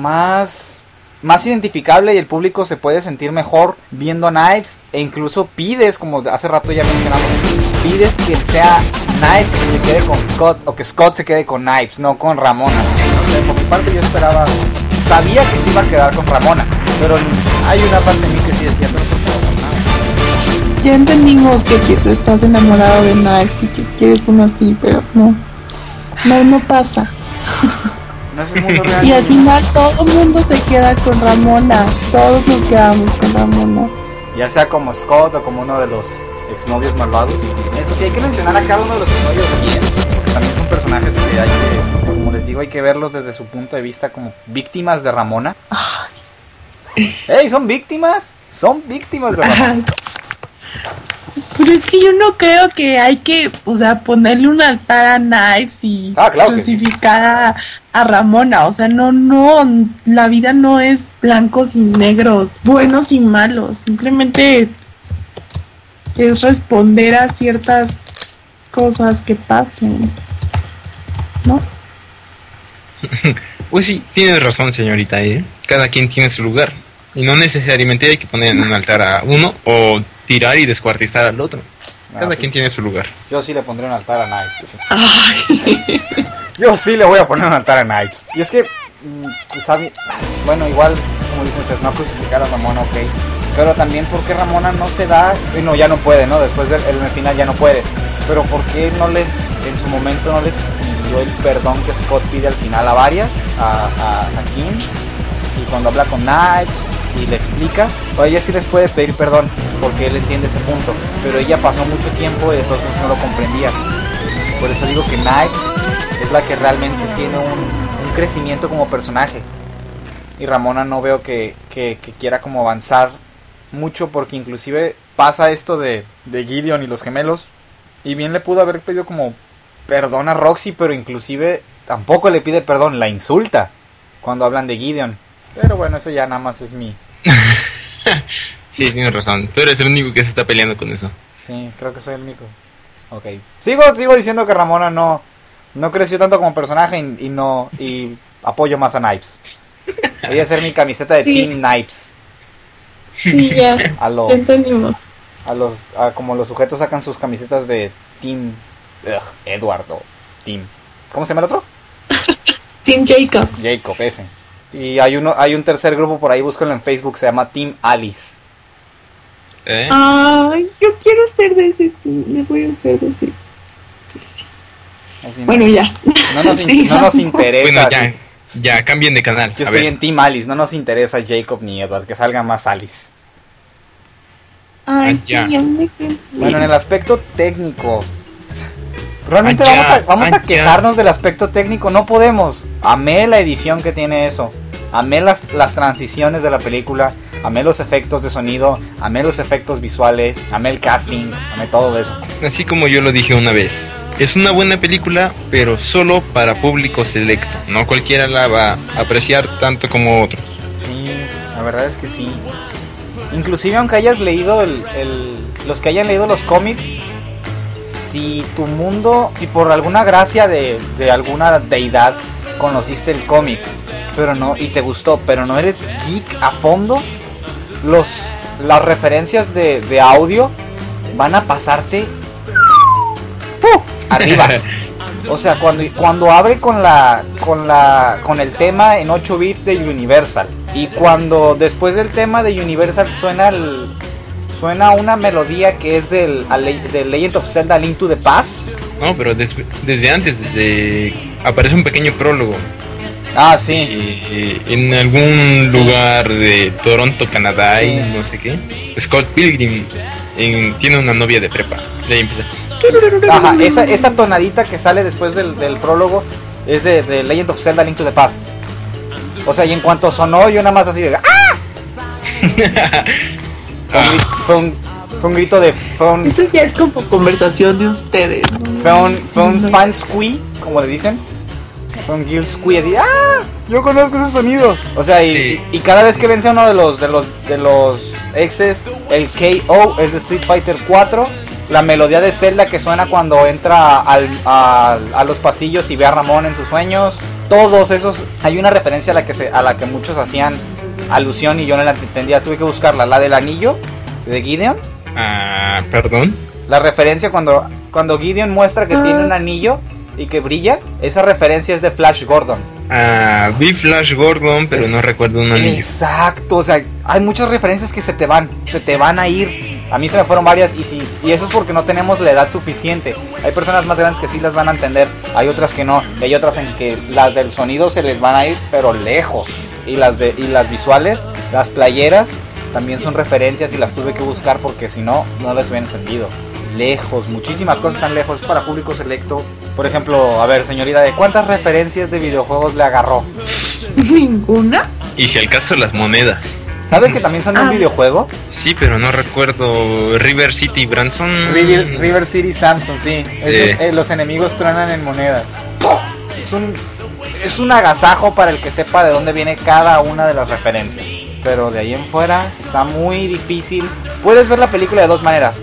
identificable y el público se puede sentir mejor viendo a Knives. E incluso pides, como hace rato ya mencionamos, pides que sea Knives que se quede con Scott, o que Scott se quede con Knives, no con Ramona. No sé, por mi parte yo sabía que se iba a quedar con Ramona, pero hay una parte de mí que sí decía, pero ¿por qué no con Knives? Ya entendimos que estás enamorado de Knives y que quieres uno así, pero no pasa. No es el mundo real. Y al final todo el mundo se queda con Ramona, todos nos quedamos con Ramona. Ya sea como Scott o como uno de los exnovios malvados. Eso sí, hay que mencionar a cada uno de los exnovios bien, porque también son personajes que hay que, como les digo, hay que verlos desde su punto de vista como víctimas de Ramona. ¡Ey! ¿Son víctimas? Son víctimas de Ramona. Pero es que yo no creo que hay que, ponerle un altar a Knives y claro crucificar a Ramona. O sea, no, la vida no es blancos y negros, buenos y malos. Simplemente es responder a ciertas cosas que pasen, ¿no? Pues sí, tienes razón, señorita, Cada quien tiene su lugar. Y no necesariamente hay que poner en un altar a uno o tirar y descuartizar al otro. Cada quien tiene su lugar. Yo sí le pondré un altar a Knives. Yo sí le voy a poner un altar a Knives. Y es que, bueno, igual, como dicen, no crucificar a Ramona, ok. Pero también porque Ramona no se da, bueno, ya no puede, ¿no? Después del final ya no puede. Pero ¿por qué en su momento no les dio el perdón que Scott pide al final a varias, a Kim, y cuando habla con Knives y le explica, o ella sí les puede pedir perdón porque él entiende ese punto, pero ella pasó mucho tiempo y de todos modos no lo comprendía. Por eso digo que Knives es la que realmente tiene un crecimiento como personaje, y Ramona no veo que quiera como avanzar mucho, porque inclusive pasa esto de Gideon y los gemelos, y bien le pudo haber pedido como perdón a Roxy, pero inclusive tampoco le pide perdón, la insulta cuando hablan de Gideon. Pero bueno, eso ya nada más es mi... Sí, tienes razón. Tú eres el único que se está peleando con eso. Sí, creo que soy el único. Ok. Sigo diciendo que Ramona no creció tanto como personaje y apoyo más a Knives. Voy a hacer mi camiseta de Team Knives. Sí, ya. Ya entendimos. Como los sujetos sacan sus camisetas de Team Eduardo. Team. ¿Cómo se llama el otro? Team Jacob. Jacob, ese. Y hay un tercer grupo por ahí, búsquenlo en Facebook, se llama Team Alice. Ay, yo quiero ser de ese team. Le voy a ser de ese. Sí. Bueno, ya. No nos interesa. Bueno, ya cambien de canal. Yo estoy en Team Alice, no nos interesa Jacob ni Edward, que salga más Alice. Ay, sí, bueno, en el aspecto técnico, realmente vamos a quejarnos del aspecto técnico, no podemos. Amé la edición que tiene eso, amé las transiciones de la película, amé los efectos de sonido, amé los efectos visuales, amé el casting, amé todo eso. Así como yo lo dije una vez, es una buena película, pero solo para público selecto, no cualquiera la va a apreciar tanto como otros. Sí, la verdad es que sí. Inclusive aunque hayas leído los que hayan leído los cómics, si por alguna gracia de alguna deidad conociste el cómic, pero no, y te gustó, pero no eres geek a fondo, las referencias de audio van a pasarte arriba. O sea, cuando abre con el tema en 8 bits de Universal, y cuando después del tema de Universal suena una melodía que es del Legend of Zelda: Link to the Past. No, pero desde antes, aparece un pequeño prólogo. Ah, sí. En algún lugar de Toronto, Canadá, sí. Y no sé qué. Scott Pilgrim tiene una novia de prepa. De ahí empieza. Ajá, esa tonadita que sale después del prólogo es de Legend of Zelda: Link to the Past. O sea, y en cuanto sonó, yo nada más así de ¡ah! Fue un grito de... Eso ya es como conversación de ustedes. Fue un fan squee, como le dicen. Fue un Gil squee, así ¡ah! Yo conozco ese sonido. O sea, y cada vez que vence uno de los exes, el KO es de Street Fighter 4. La melodía de Zelda que suena cuando entra a los pasillos y ve a Ramón en sus sueños. Todos esos, hay una referencia a la que muchos hacían alusión y yo no la entendía, tuve que buscarla, la del anillo de Gideon. ¿Perdón? La referencia cuando Gideon muestra que tiene un anillo y que brilla, esa referencia es de Flash Gordon. Vi Flash Gordon, pero no recuerdo un anillo. Exacto, o sea, hay muchas referencias que se te van a ir. A mí se me fueron varias y eso es porque no tenemos la edad suficiente. Hay personas más grandes que sí las van a entender, hay otras que no, y hay otras en que las del sonido se les van a ir pero lejos. Y las visuales, las playeras también son referencias y las tuve que buscar porque si no las hubiera entendido. Lejos, muchísimas cosas están lejos, es para público selecto. Por ejemplo, a ver, señorita, ¿de cuántas referencias de videojuegos le agarró? ¿Ninguna? Y si al caso las monedas. ¿Sabes que también son de un videojuego? Sí, pero no recuerdo. River City Branson. River City Samson, sí. Los enemigos truenan en monedas. Es un agasajo para el que sepa de dónde viene cada una de las referencias. Pero de ahí en fuera está muy difícil. Puedes ver la película de dos maneras.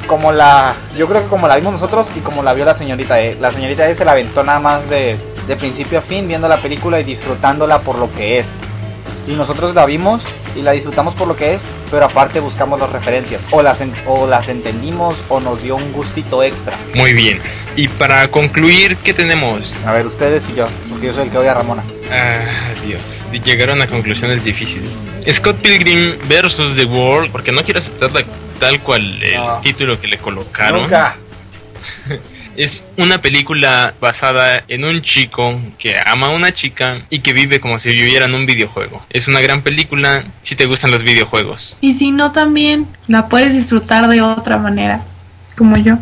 Yo creo que como la vimos nosotros y como la vio la señorita E. La señorita E se la aventó nada más de principio a fin viendo la película y disfrutándola por lo que es. Y nosotros la vimos y la disfrutamos por lo que es, pero aparte buscamos las referencias. O las entendimos o nos dio un gustito extra. Muy bien. Y para concluir, ¿qué tenemos? A ver, ustedes y yo, porque yo soy el que odia a Ramona. Dios. Llegar a una conclusión es difícil. Scott Pilgrim vs. The World, porque no quiero aceptar tal cual el título que le colocaron. Nunca. Es una película basada en un chico que ama a una chica y que vive como si viviera en un videojuego. Es una gran película si te gustan los videojuegos. Y si no, también la puedes disfrutar de otra manera, como yo.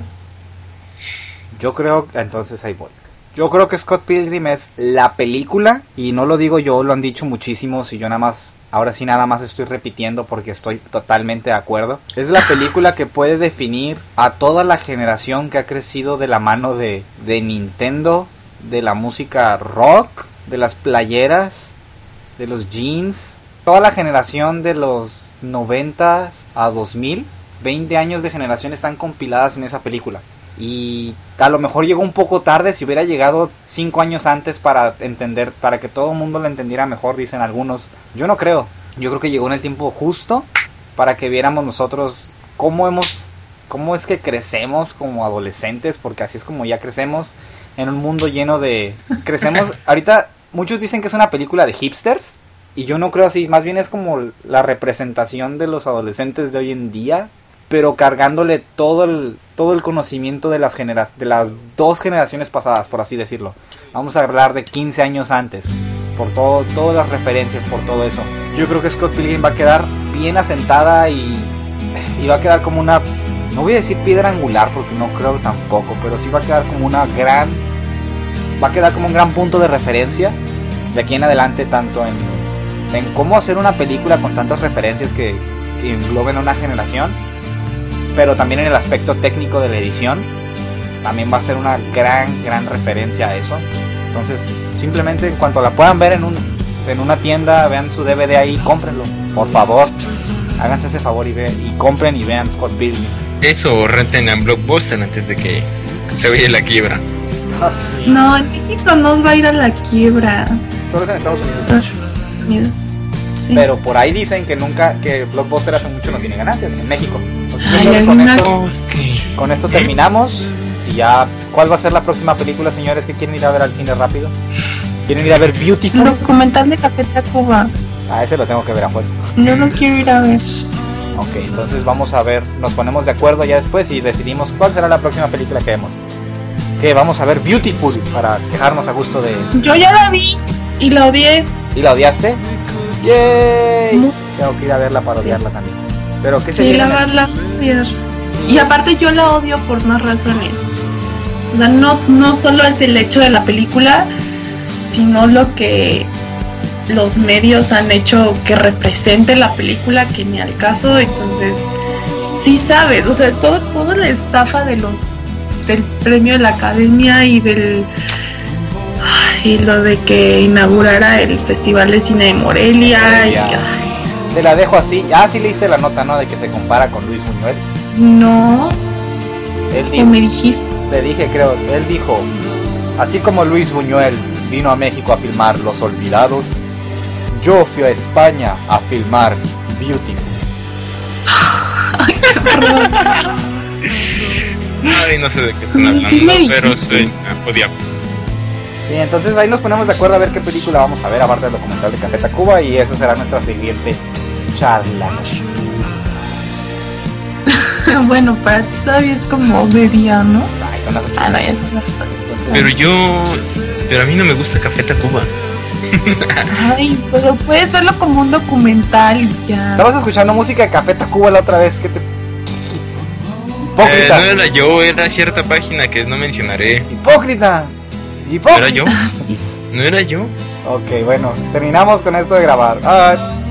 Yo creo, entonces ahí voy. Yo creo que Scott Pilgrim es la película, y no lo digo yo, lo han dicho muchísimos y yo nada más, ahora sí nada más estoy repitiendo porque estoy totalmente de acuerdo. Es la película que puede definir a toda la generación que ha crecido de la mano de Nintendo, de la música rock, de las playeras, de los jeans. Toda la generación de los 90 a 2000, 20 años de generación están compiladas en esa película. Y a lo mejor llegó un poco tarde. Si hubiera llegado 5 años antes para entender, para que todo el mundo lo entendiera mejor, dicen algunos. Yo no creo. Yo creo que llegó en el tiempo justo para que viéramos nosotros cómo es que crecemos como adolescentes, porque así es como ya crecemos en un mundo lleno de... Crecemos, ahorita muchos dicen que es una película de hipsters, y yo no creo así, más bien es como la representación de los adolescentes de hoy en día, pero cargándole todo el conocimiento de las dos generaciones pasadas, por así decirlo. Vamos a hablar de 15 años antes, por todas las referencias, por todo eso. Yo creo que Scott Pilgrim va a quedar bien asentada y va a quedar como una, no voy a decir piedra angular porque no creo tampoco, pero sí va a quedar como va a quedar como un gran punto de referencia de aquí en adelante, tanto en cómo hacer una película con tantas referencias que engloben a una generación, pero también en el aspecto técnico de la edición. También va a ser una gran referencia a eso. Entonces, simplemente en cuanto la puedan ver en una tienda, vean su DVD ahí, cómprenlo, por favor. Háganse ese favor y compren y vean Scott Pilgrim. Eso, renten en Blockbuster antes de que se vaya a la quiebra. Sí. No, en México no va a ir a la quiebra. Solo es en Estados Unidos. Estados Unidos. Sí. Pero por ahí dicen que Blockbuster hace mucho no tiene ganancias en México. Entonces, Ay, yo creo que Ok. con esto terminamos. Y ya, ¿cuál va a ser la próxima película, señores, que quieren ir a ver al cine rápido? ¿Quieren ir a ver Beautiful? Documental de Café Tacuba. Ese lo tengo que ver a fuerza. Yo no quiero ir a ver. Ok, entonces vamos a ver, nos ponemos de acuerdo ya después y decidimos cuál será la próxima película que vemos. Que vamos a ver Beautiful para quejarnos a gusto de... Yo ya la vi y la odié. ¿Y la odiaste? ¡Yay! Tengo que ir a verla para odiarla también. Pero ¿qué se Sí, viene? la odiar. Y aparte yo la odio por más razones. O sea, no solo es el hecho de la película, sino lo que los medios han hecho que represente la película, que ni al caso. Entonces, sí sabes, o sea, toda la estafa del premio de la Academia y y lo de que inaugurara el Festival de Cine de Morelia. Te la dejo así. Sí leíste la nota, ¿no? De que se compara con Luis Buñuel. No, Él o me dijiste. Te dije, creo, él dijo, así como Luis Buñuel vino a México a filmar Los Olvidados, yo fui a España a filmar Beautiful. Ay, no sé de qué están Sí, hablando, sí me pero dijiste. soy odiable. Sí, entonces ahí nos ponemos de acuerdo a ver qué película vamos a ver, aparte del documental de Café Tacuba, y esa será nuestra siguiente charla. Bueno, para ti todavía es como de día, ¿no? Ay, son las... Ah, no, ya son las... Entonces, Pero a mí no me gusta Café Tacuba. Ay, pero puedes verlo como un documental y ya. estabas escuchando música de Café Tacuba la otra vez, ¿qué te... Hipócrita. No era yo, era cierta página que no mencionaré. Hipócrita. ¿No era yo? Sí. ¿No era yo? Ok, bueno, terminamos con esto de grabar.